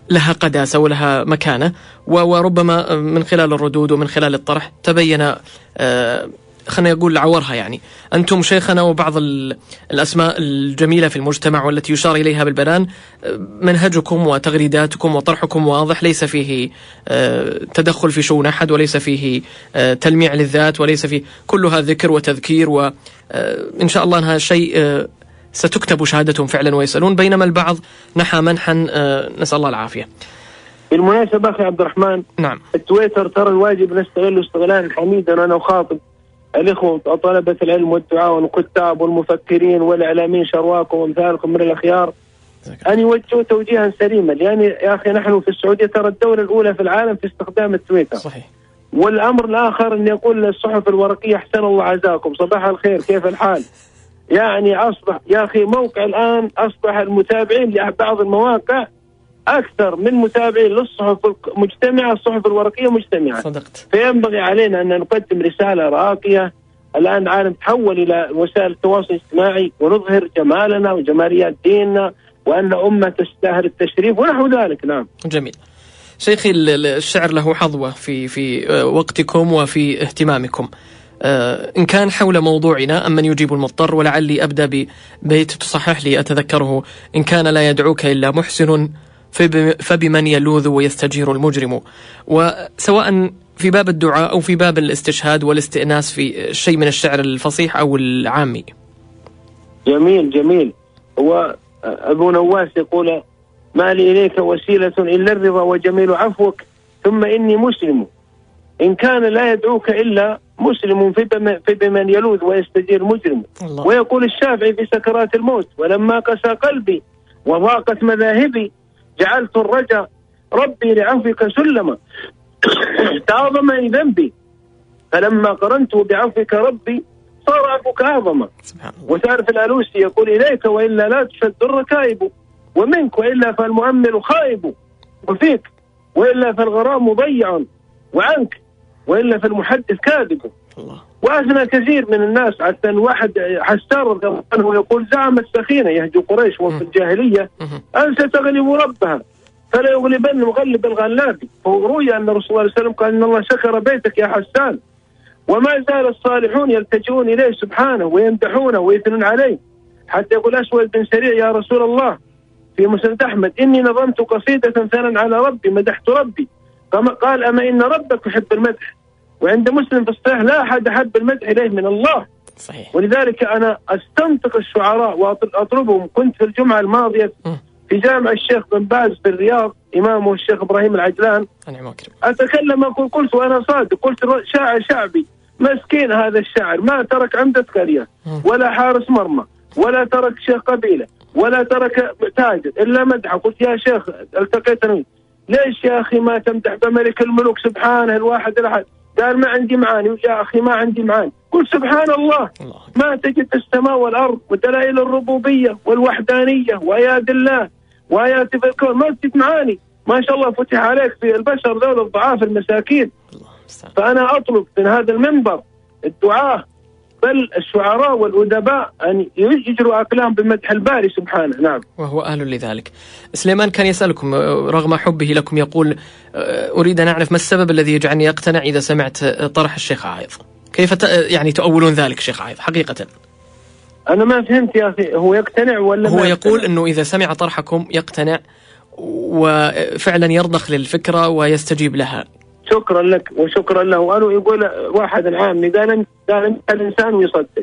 لها قداسة ولها مكانة، وربما من خلال الردود ومن خلال الطرح تبين خلينا نقول عورها. يعني أنتم شيخنا وبعض الأسماء الجميلة في المجتمع والتي يشار إليها بالبنان، منهجكم وتغريداتكم وطرحكم واضح، ليس فيه تدخل في شؤون أحد، وليس فيه تلميع للذات، وليس فيه كلها ذكر وتذكير، وإن شاء الله أنها شيء ستكتب شهادتهم فعلا ويسألون، بينما البعض نحى منحا نسأل الله العافية. بالمناسبة أخي عبد الرحمن، نعم، التويتر ترى الواجب نستغله استغلالا حميدا. أنا أخاطب الإخوة طلبة العلم والدعاء والكتاب والمفكرين والإعلاميين شرواكم وامثالكم من الأخيار أن يوجهوا توجيها سليما، لأن يا أخي نحن في السعودية ترى الدولة الأولى في العالم في استخدام التويتر. صحيح. والأمر الآخر أن يقول للصحف الورقية أحسن الله عزاكم، صباح الخير، كيف الحال؟ يعني أصبح يا أخي موقع الآن أصبح المتابعين لبعض المواقع أكثر من متابعين للصحف مجتمعة، الصحف الورقية مجتمعة. صدقت. فينبغي علينا أن نقدم رسالة راقية. الآن العالم تحول إلى وسائل التواصل الاجتماعي، ونظهر جمالنا وجماليات ديننا، وأن أمة تستاهل التشريف ونحو ذلك. نعم. جميل. شيخي، الشعر له حظوة في وقتكم وفي اهتمامكم. إن كان حول موضوعنا أمن يجيب المضطر، ولعلي أبدأ ببيت تصحح لي أتذكره: إن كان لا يدعوك إلا محسن فبمن يلوذ ويستجير المجرم. وسواء في باب الدعاء أو في باب الاستشهاد والاستئناس في شيء من الشعر الفصيح أو العامي. جميل جميل. هو أبو نواس يقول: ما لي إليك وسيلة إلا الرضا وجميل عفوك، ثم إني مسلم. إن كان لا يدعوك إلا مسلم فبمن يلوذ ويستجير مجرم. ويقول الشافعي في سكرات الموت: ولما قسى قلبي وضاقت مذاهبي جعلت الرجا ربي لعفوك سلما تعظمني ذنبي فلما قرنته بعفوك ربي صار عفوك أعظما. وتعرف الألوسي يقول: إليك وإلا لا تشد الركائب، ومنك وإلا فالمؤمل خائب، وفيك وإلا فالغرام مضيع، وعنك وإلا فالمحدث كاذب. وأثنى كثير من الناس. حتى واحد حسار عنه يقول: زعم السخينة يهجو قريش وفي الجاهلية أن ستغلب ربها فلا يغلبن مغلب الغلاب. فروي أن الرسول صلى الله عليه وسلم قال: إن الله شكر بيتك يا حسان. وما زال الصالحون يلتجئون إليه سبحانه ويمدحونه ويثنون عليه، حتى يقول أسود بن سريع: يا رسول الله في مسند أحمد إني نظمت قصيدة ثناء على ربي مدحت ربي. قال: أما إن ربك يحب المدح. وعند مسلم في الصحيح: لا أحد أحب المدح إليه من الله. صحيح. ولذلك أنا أستنطق الشعراء وأطلبهم. كنت في الجمعة الماضية في جامع الشيخ بن باز في الرياض، إمامه الشيخ إبراهيم العجلان، أتكلم أقول: قلت وأنا صادق، قلت شاعر شعبي مسكين هذا الشاعر، ما ترك عمدة قرية ولا حارس مرمى ولا ترك شيخ قبيلة ولا ترك تاجر إلا مدحه. قلت: يا شيخ، التقيت أنا: ليش يا أخي ما تمدح بملك الملوك سبحانه الواحد الأحد؟ قال: ما عندي معاني يا أخي، ما عندي معاني. قل: سبحان الله، ما تجد السماء والأرض ودلائل الربوبية والوحدانية وآيات الله وآيات في الكون، ما تجد معاني. ما شاء الله فتح عليك في البشر ذول الضعاف المساكين. فأنا أطلب من هذا المنبر الدعاة بل الشعراء والأدباء أن يجروا أقلام بمدح الباري سبحانه. نعم، وهو أهل لذلك. سليمان كان يسألكم رغم حبه لكم، يقول: أريد أن أعرف ما السبب الذي يجعلني أقتنع إذا سمعت طرح الشيخ عايض؟ كيف يعني تؤولون ذلك شيخ عايض حقيقة؟ أنا ما فهمت يا أخي، هو يقتنع ولا هو يقول أنه إذا سمع طرحكم يقتنع وفعلا يرضخ للفكرة ويستجيب لها. شكرا لك وشكرا له. وأنا يقول واحد عامني قال الإنسان ويصدق،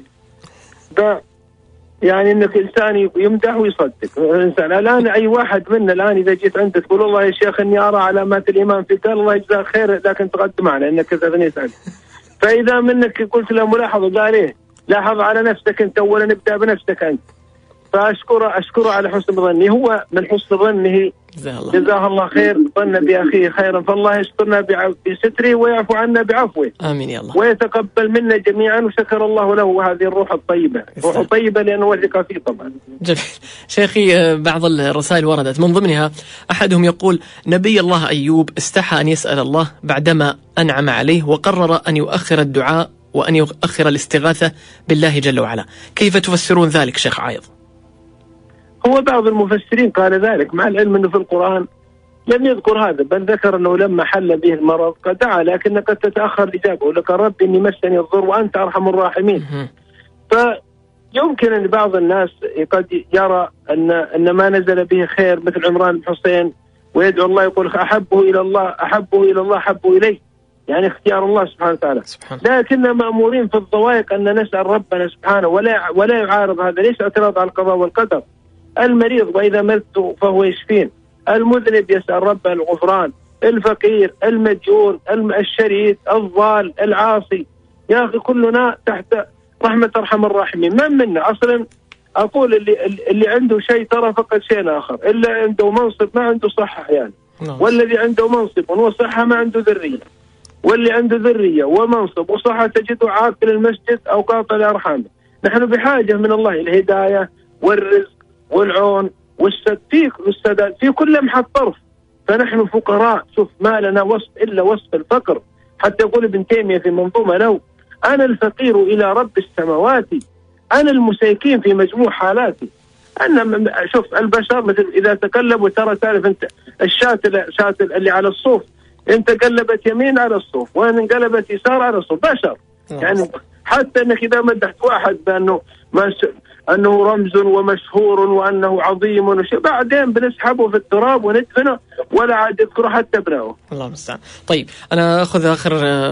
يعني إنك إنسان يمدح ويصدق الإنسان. الآن أي واحد منا الآن إذا جيت أنت تقول: والله يا شيخ إني أرى علامات الإيمان فيك، قال: الله يجزاك خير لكن تقدم معنا إنك تغني سعد. فإذا منك قلت له ملاحظة، قال: إيه؟ لاحظ على نفسك أنت أولا، ابدأ بنفسك أنت. فأشكره على حسن ظني. هو من حسن ظنه جزاه الله خير، ظن بأخيه خيرا، فالله يسترنا بستره ويعفو عنا بعفوه. آمين يا الله. ويتقبل منا جميعا، وشكر الله له هذه الروح الطيبة. روح طيبة لأنه وثق فيه طبعا. جميل. شيخي، بعض الرسائل وردت من ضمنها أحدهم يقول: نبي الله أيوب استحى أن يسأل الله بعدما أنعم عليه، وقرر أن يؤخر الدعاء وأن يؤخر الاستغاثة بالله جل وعلا. كيف تفسرون ذلك شيخ عايض؟ هو بعض المفسرين قال ذلك، مع العلم أنه في القرآن لم يذكر هذا، بل ذكر أنه لما حل به المرض قد دعا، لكن قد تتأخر الإجابة، ولك رب إني مسني الضر وأنت أرحم الراحمين. فيمكن أن بعض الناس قد يرى أن ما نزل به خير، مثل عمران بن حسين، ويدعو الله يقول أحبه إلى الله أحبه إلى الله أحبه إليه، يعني اختيار الله سبحانه وتعالى. لكننا مأمورين في الضوائق أن نسأل ربنا سبحانه، ولا يعارض هذا، ليس اعتراض على القضاء والقدر. المريض وإذا مرضت فهو يشفين، المذنب يسأل ربه الغفران، الفقير، المديون، الشريد، الضال، العاصي، يا أخي كلنا تحت رحمة أرحم الراحمين. من منا أصلا أقول اللي عنده شيء ترى فقد شيء آخر، اللي عنده منصب ما عنده صحة يعني، والذي عنده منصب وصحة ما عنده ذرية، واللي عنده ذرية ومنصب وصحة تجده عاقل المسجد أو قاطع الأرحام. نحن بحاجة من الله الهداية والرزق والعون والسداد في كل لمحة طرف. فنحن فقراء، شوف ما لنا وصف إلا وصف الفقر. حتى يقول ابن تيمية في منظومة له: أنا الفقير إلى رب السماوات، أنا المسيكين في مجموع حالاتي. أنا شوف البشر مثل إذا تقلبوا، ترى تعرف أنت الشاة اللي على الصوف، إن تقلبت يمين على الصوف وإن انقلبت يسار على الصوف، بشر يعني. حتى أنك إذا مدحت واحد بأنه أنه رمز ومشهور وأنه عظيم بعدين بنسحبه في التراب وندفنه ولا عاد يذكره حتى ابنائه. الله المستعان. طيب أنا أخذ آخر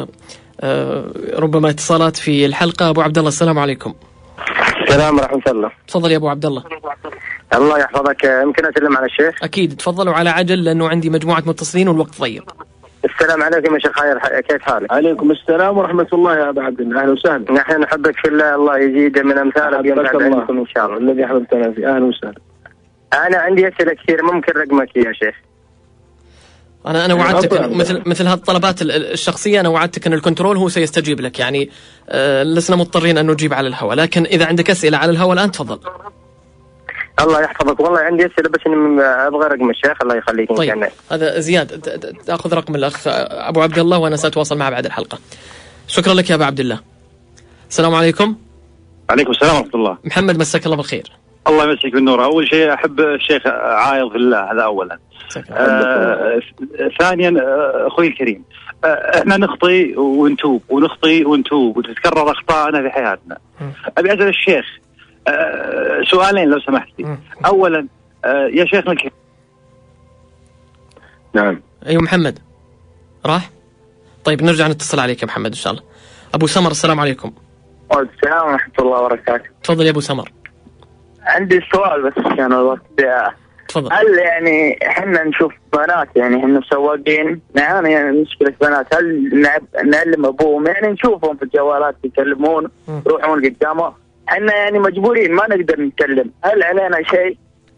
ربما اتصالات في الحلقة. أبو عبد الله السلام عليكم. السلام ورحمة الله. تفضل يا أبو عبد الله. الله يحفظك. يمكن أسلم على الشيخ؟ أكيد تفضلوا على عجل لأنه عندي مجموعة متصلين والوقت ضيق. السلام عليكم يا شيخ خير، كيف حالك؟ عليكم السلام ورحمة الله يا أبو عبد الله، أهلا وسهلا. نحن نحبك في الله، الله يزيد من أمثالك ويبارك عندكم إن شاء الله. الذي أحببتنا فيه، أهلا وسهلا. أنا عندي أسئلة كثير، ممكن رقمك يا شيخ؟ أنا وعدتك مثل هذه الطلبات الشخصية، أنا وعدتك أن الكنترول هو سيستجيب لك، يعني لسنا مضطرين أن نجيب على الهواء، لكن إذا عندك أسئلة على الهواء الآن تفضل. الله يحفظك. والله عندي أسئلة بس أبغى رقم الشيخ، الله يخليك. طيب هذا زياد، تأخذ رقم الأخ أبو عبد الله وأنا سأتواصل معه بعد الحلقة. شكرا لك يا أبو عبد الله. السلام عليكم. عليكم السلام ورحمة الله. محمد مساك الله بالخير. الله يمسك بالنور. أول شيء أحب الشيخ عايض في الله، هذا أولا. ثانيا أخوي الكريم، احنا نخطي ونتوب ونخطي ونتوب وتتكرر أخطائنا في حياتنا. أبي أسأل الشيخ سؤالين لو سمحت لي. أولا يا شيخنا الكريم. نعم. أيوة محمد راح. طيب نرجع نتصل عليك يا محمد إن شاء الله. أبو سمر السلام عليكم. السلام ورحمة الله وبركاته. تفضل يا أبو سمر. عندي سؤال بس عشان الوقت. تفضل. هل يعني احنا نشوف بنات، يعني احنا سواقين نعاني يعني مشكلة بنات، هل نعلم ابوهم؟ يعني نشوفهم في الجوالات يكلمون يروحون قدامه، احنا يعني مجبورين ما نقدر نتكلم، هل علينا شيء؟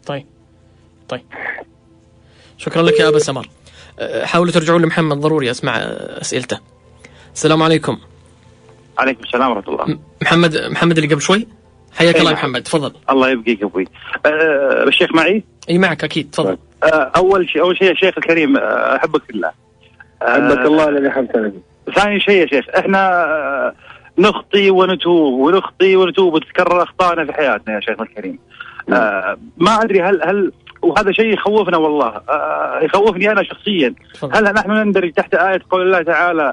طيب شكرا لك يا أبو سمر. حاولوا ترجعون لمحمد، ضروري أسمع أسئلته. السلام عليكم. عليكم السلام ورحمة الله. محمد اللي قبل شوي. حياك الله يا محمد، تفضل. الله يبقيك أبوي. الشيخ معي؟ اي معك اكيد، تفضل. اول شيء يا شيخ الكريم، احبك في الله. احبك الله الذي احببتنا فيه. ثاني شيء يا شيخ، احنا نخطي ونتوب ونخطي ونتوب وتتكرر اخطائنا في حياتنا يا شيخ الكريم. ما ادري هل وهذا شيء يخوفنا والله، يخوفني انا شخصيا. هل نحن نندرج تحت آية قول الله تعالى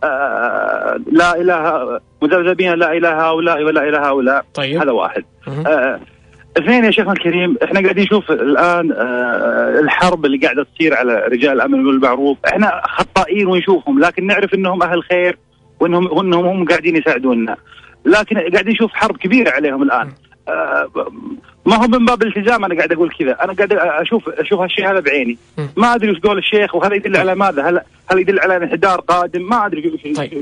لا اله مذبذبين لا اله هؤلاء ولا اله هؤلاء؟ طيب. هذا واحد. اثنين يا شيخنا الكريم، احنا قاعدين نشوف الان الحرب اللي قاعده تصير على رجال الامن والمعروف. احنا خطائين ونشوفهم، لكن نعرف انهم اهل خير وانهم هم قاعدين يساعدوننا، لكن قاعدين نشوف حرب كبيره عليهم الان. ما هو من باب الالتزام انا قاعد اقول كذا، انا قاعد اشوف هالشيء هذا بعيني. ما ادري وش قول الشيخ، وهذا يدل على ماذا؟ هل يدل على انحدار قادم؟ ما ادري.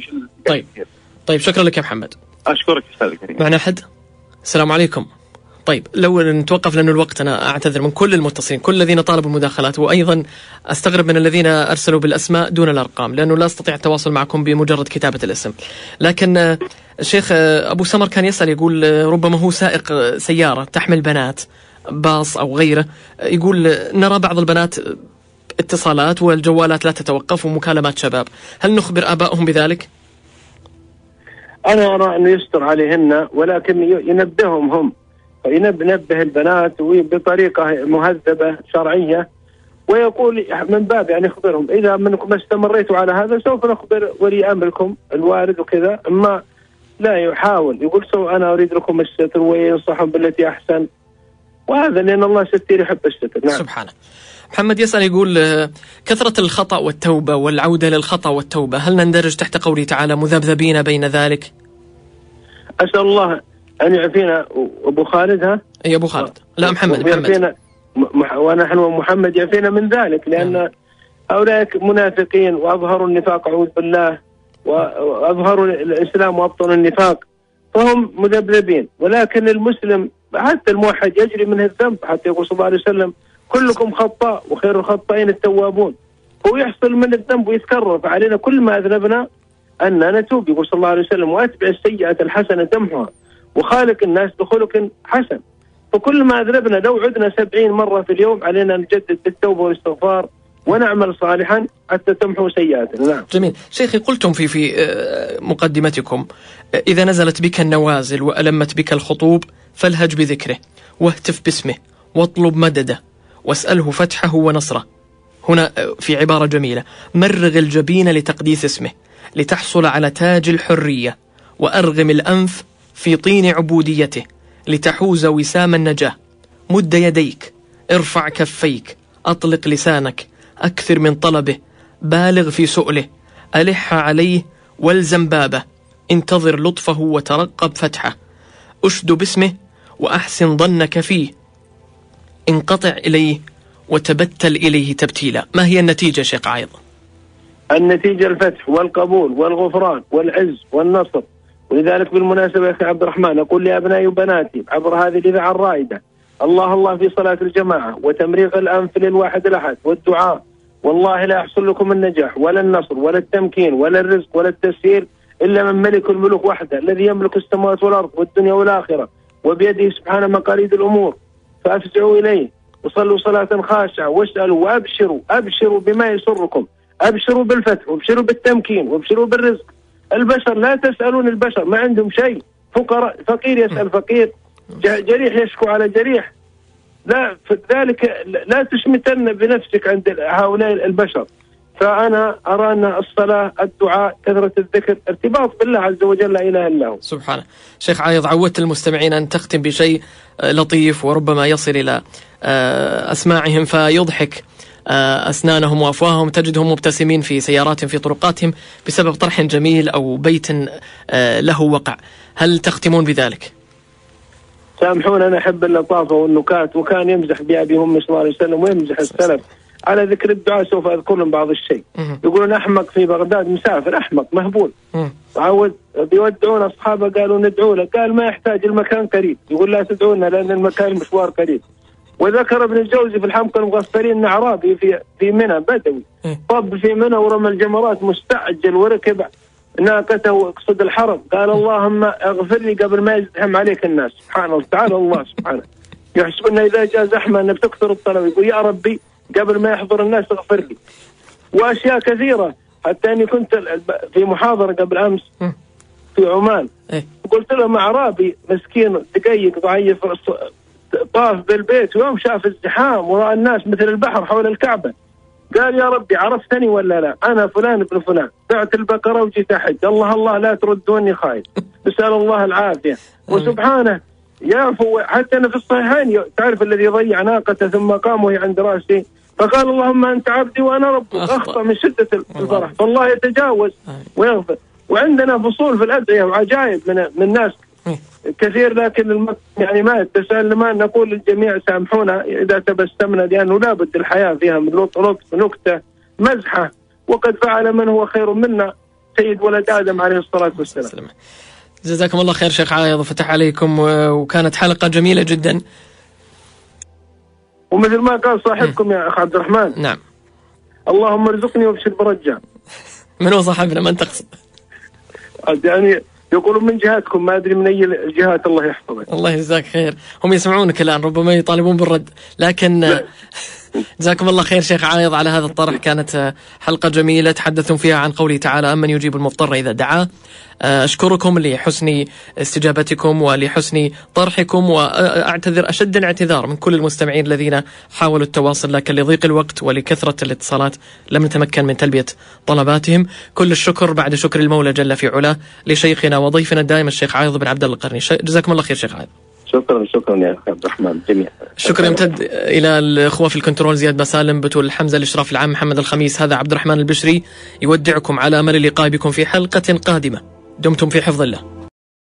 طيب شكرا لك يا محمد. اشكرك استاذ الكريم. معنا احد؟ السلام عليكم. طيب لو نتوقف لأنه الوقت، أنا أعتذر من كل المتصلين، كل الذين طالبوا المداخلات، وأيضا أستغرب من الذين أرسلوا بالأسماء دون الأرقام، لأنه لا أستطيع التواصل معكم بمجرد كتابة الاسم. لكن الشيخ أبو سمر كان يسأل، يقول ربما هو سائق سيارة تحمل بنات، باص أو غيره، يقول نرى بعض البنات اتصالات والجوالات لا تتوقف ومكالمات شباب، هل نخبر آبائهم بذلك؟ أنا أرى أنه يستر عليهن، ولكن ينبههم هم، ينبه البنات بطريقة مهذبة شرعية، ويقول من باب يعني يخبرهم إذا منكم استمريتوا على هذا سوف نخبر ولي أمركم الوالد وكذا، أما لا يحاول يقول أنا أريد لكم الستر وينصحهم بالتي أحسن، وهذا لأن الله ستير يحب الستر. نعم. سبحانه. محمد يسأل يقول كثرة الخطأ والتوبة والعودة للخطأ والتوبة، هل نندرج تحت قوله تعالى مذبذبين بين ذلك؟ أسأل الله أن يعفينا. أبو خالد ها؟ أي أبو خالد، لا محمد. ونحن ومحمد يعفينا من ذلك، لأن هؤلاء منافقين وأظهروا النفاق أعوذ بالله، وأظهروا الإسلام وأبطنوا النفاق، فهم مذبذبين. ولكن المسلم حتى الموحد يجري منه الذنب، حتى يقول صلى الله عليه وسلم كلكم خطاء وخير الخطائين التوابون. هو يحصل من الذنب ويتكرر، فعلينا كل ما أذنبنا أن نتوب. يقول صلى الله عليه وسلم وأتبع السيئة الحسنة تمحها وخالق الناس بخلق حسن. فكل ما أذنبنا لو عدنا 70 مرة في اليوم علينا نجدد بالتوبة والاستغفار ونعمل صالحا حتى تمحو سيئاتنا. نعم. جميل. شيخي قلتم في مقدمتكم إذا نزلت بك النوازل وألمت بك الخطوب فالهج بذكره واهتف باسمه واطلب مدده واسأله فتحه ونصره. هنا في عبارة جميلة: مرغ الجبين لتقديس اسمه لتحصل على تاج الحرية، وأرغم الأنف في طين عبوديته لتحوز وسام النجاة. مد يديك، ارفع كفيك، أطلق لسانك، أكثر من طلبه، بالغ في سؤله، ألح عليه والزم بابه، انتظر لطفه وترقب فتحه، أشد باسمه وأحسن ظنك فيه، انقطع إليه وتبتل إليه تبتيلا. ما هي النتيجة شيخ عايض؟ النتيجة الفتح والقبول والغفران والعز والنصر. ولذلك بالمناسبة يا أخي عبد الرحمن أقول لأبنائي وبناتي عبر هذه الإذاعة الرائدة: الله الله في صلاة الجماعة وتمريغ الأنف للواحد الأحد والدعاء، والله لا يحصل لكم النجاح ولا النصر ولا التمكين ولا الرزق ولا التسهيل إلا من ملك الملوك وحده، الذي يملك السماوات والأرض والدنيا والآخرة، وبيده سبحانه مقاليد الأمور. فأفزعوا إليه وصلوا صلاة خاشعة واسألوا وأبشروا، أبشروا بما يسركم، أبشروا بالفتح وابشروا بالتمكين وابشروا بالرزق. البشر لا تسألون، البشر ما عندهم شيء، فقراء، فقير يسأل فقير، جريح يشكو على جريح. لا فذلك لا تشمتن بنفسك عند هؤلاء البشر. فأنا أرى أن الصلاة، الدعاء، كثرة الذكر، ارتباط بالله عز وجل لا إله إلا هو. سبحانه. شيخ عايض، عودت المستمعين أن تختم بشيء لطيف وربما يصل إلى أسماعهم فيضحك أسنانهم وأفواههم، تجدهم مبتسمين في سيارات في طرقاتهم بسبب طرح جميل أو بيت له وقع. هل تختمون بذلك؟ سامحون، أنا أحب اللطافة والنكات، وكان يمزح بأبي هم صلى الله عليه وسلم ويمزح السلف. على ذكر الدعاء سوف أذكر لهم بعض الشيء. يقولون أحمق في بغداد مسافر، أحمق مهبول، عاود بيودعون أصحابه قالوا ندعو له، قال ما يحتاج، المكان قريب. يقول لا تدعونا لأن المكان مشوار قريب. وذكر ابن الجوزي في الحمقى المغفرين أن أعرابي في منى بدوي طب في منى ورمى الجمرات مستعجل وركب ناقته ويقصد الحرم، قال اللهم اغفر لي قبل ما يزدحم عليك الناس. سبحان الله تعالى، الله سبحانه يحسب أن إذا جاء زحمة أن بتكثر الطلب، يقول يا ربي قبل ما يحضر الناس اغفر لي. وأشياء كثيرة، حتى أني كنت في محاضرة قبل أمس في عمان، قلت لهم أعرابي مسكين دقيق ضعيف طاف بالبيت ويوم شاف الزحام ورأى الناس مثل البحر حول الكعبة، قال يا ربي عرفتني ولا لا؟ أنا فلان ابن فلان، بعت البقرة وجيت أحج، الله الله لا تردوني خايف، نسأل الله العافية. وسبحانه يعفو. حتى أنا في الصحيحين تعرف الذي ضيع ناقته ثم قام وهي عند رأسي فقال اللهم أنت عبدي وأنا ربك، أخطأ من شدة الفرح، فالله يتجاوز ويغفر. وعندنا فصول في الأدعية وعجائب من الناس كثير، لكن يعني ما تسأل لما نقول للجميع سامحونا إذا تبسمنا، لأنه لا بد الحياة فيها من لطف، نكتة، مزحة، وقد فعل من هو خير منا سيد ولد آدم عليه الصلاة والسلام. جزاكم الله خير شيخ عايض وفتح عليكم، وكانت حلقة جميلة جدا. ومثل ما قال صاحبكم يا أخ عبد الرحمن، نعم، اللهم ارزقني وابشر برجع. من هو صاحبنا؟ من تقصد؟ يعني يقولون من جهاتكم، ما أدري من أي الجهات، الله يحفظك. الله يجزاك خير. هم يسمعونك الآن ربما يطالبون بالرد، لكن جزاكم الله خير شيخ عايض على هذا الطرح. كانت حلقة جميلة تحدثتم فيها عن قوله تعالى أمن يجيب المضطر إذا دعاه. أشكركم لحسن استجابتكم ولحسن طرحكم، وأعتذر أشد الاعتذار من كل المستمعين الذين حاولوا التواصل، لكن لضيق الوقت ولكثرة الاتصالات لم نتمكن من تلبية طلباتهم. كل الشكر بعد شكر المولى جل في علاه لشيخنا وضيفنا الدائم الشيخ عايض بن عبد الله القرني. جزاكم الله خير شيخ عايض. شكرا يا أخي عبد الرحمن جميعا. الشكر يمتد إلى الأخوة في الكنترول زياد بسالم، بتول الحمزة، الإشراف العام محمد الخميس. هذا عبد الرحمن البشري يودعكم على أمل اللقاء بكم في حلقة قادمة. دمتم في حفظ الله.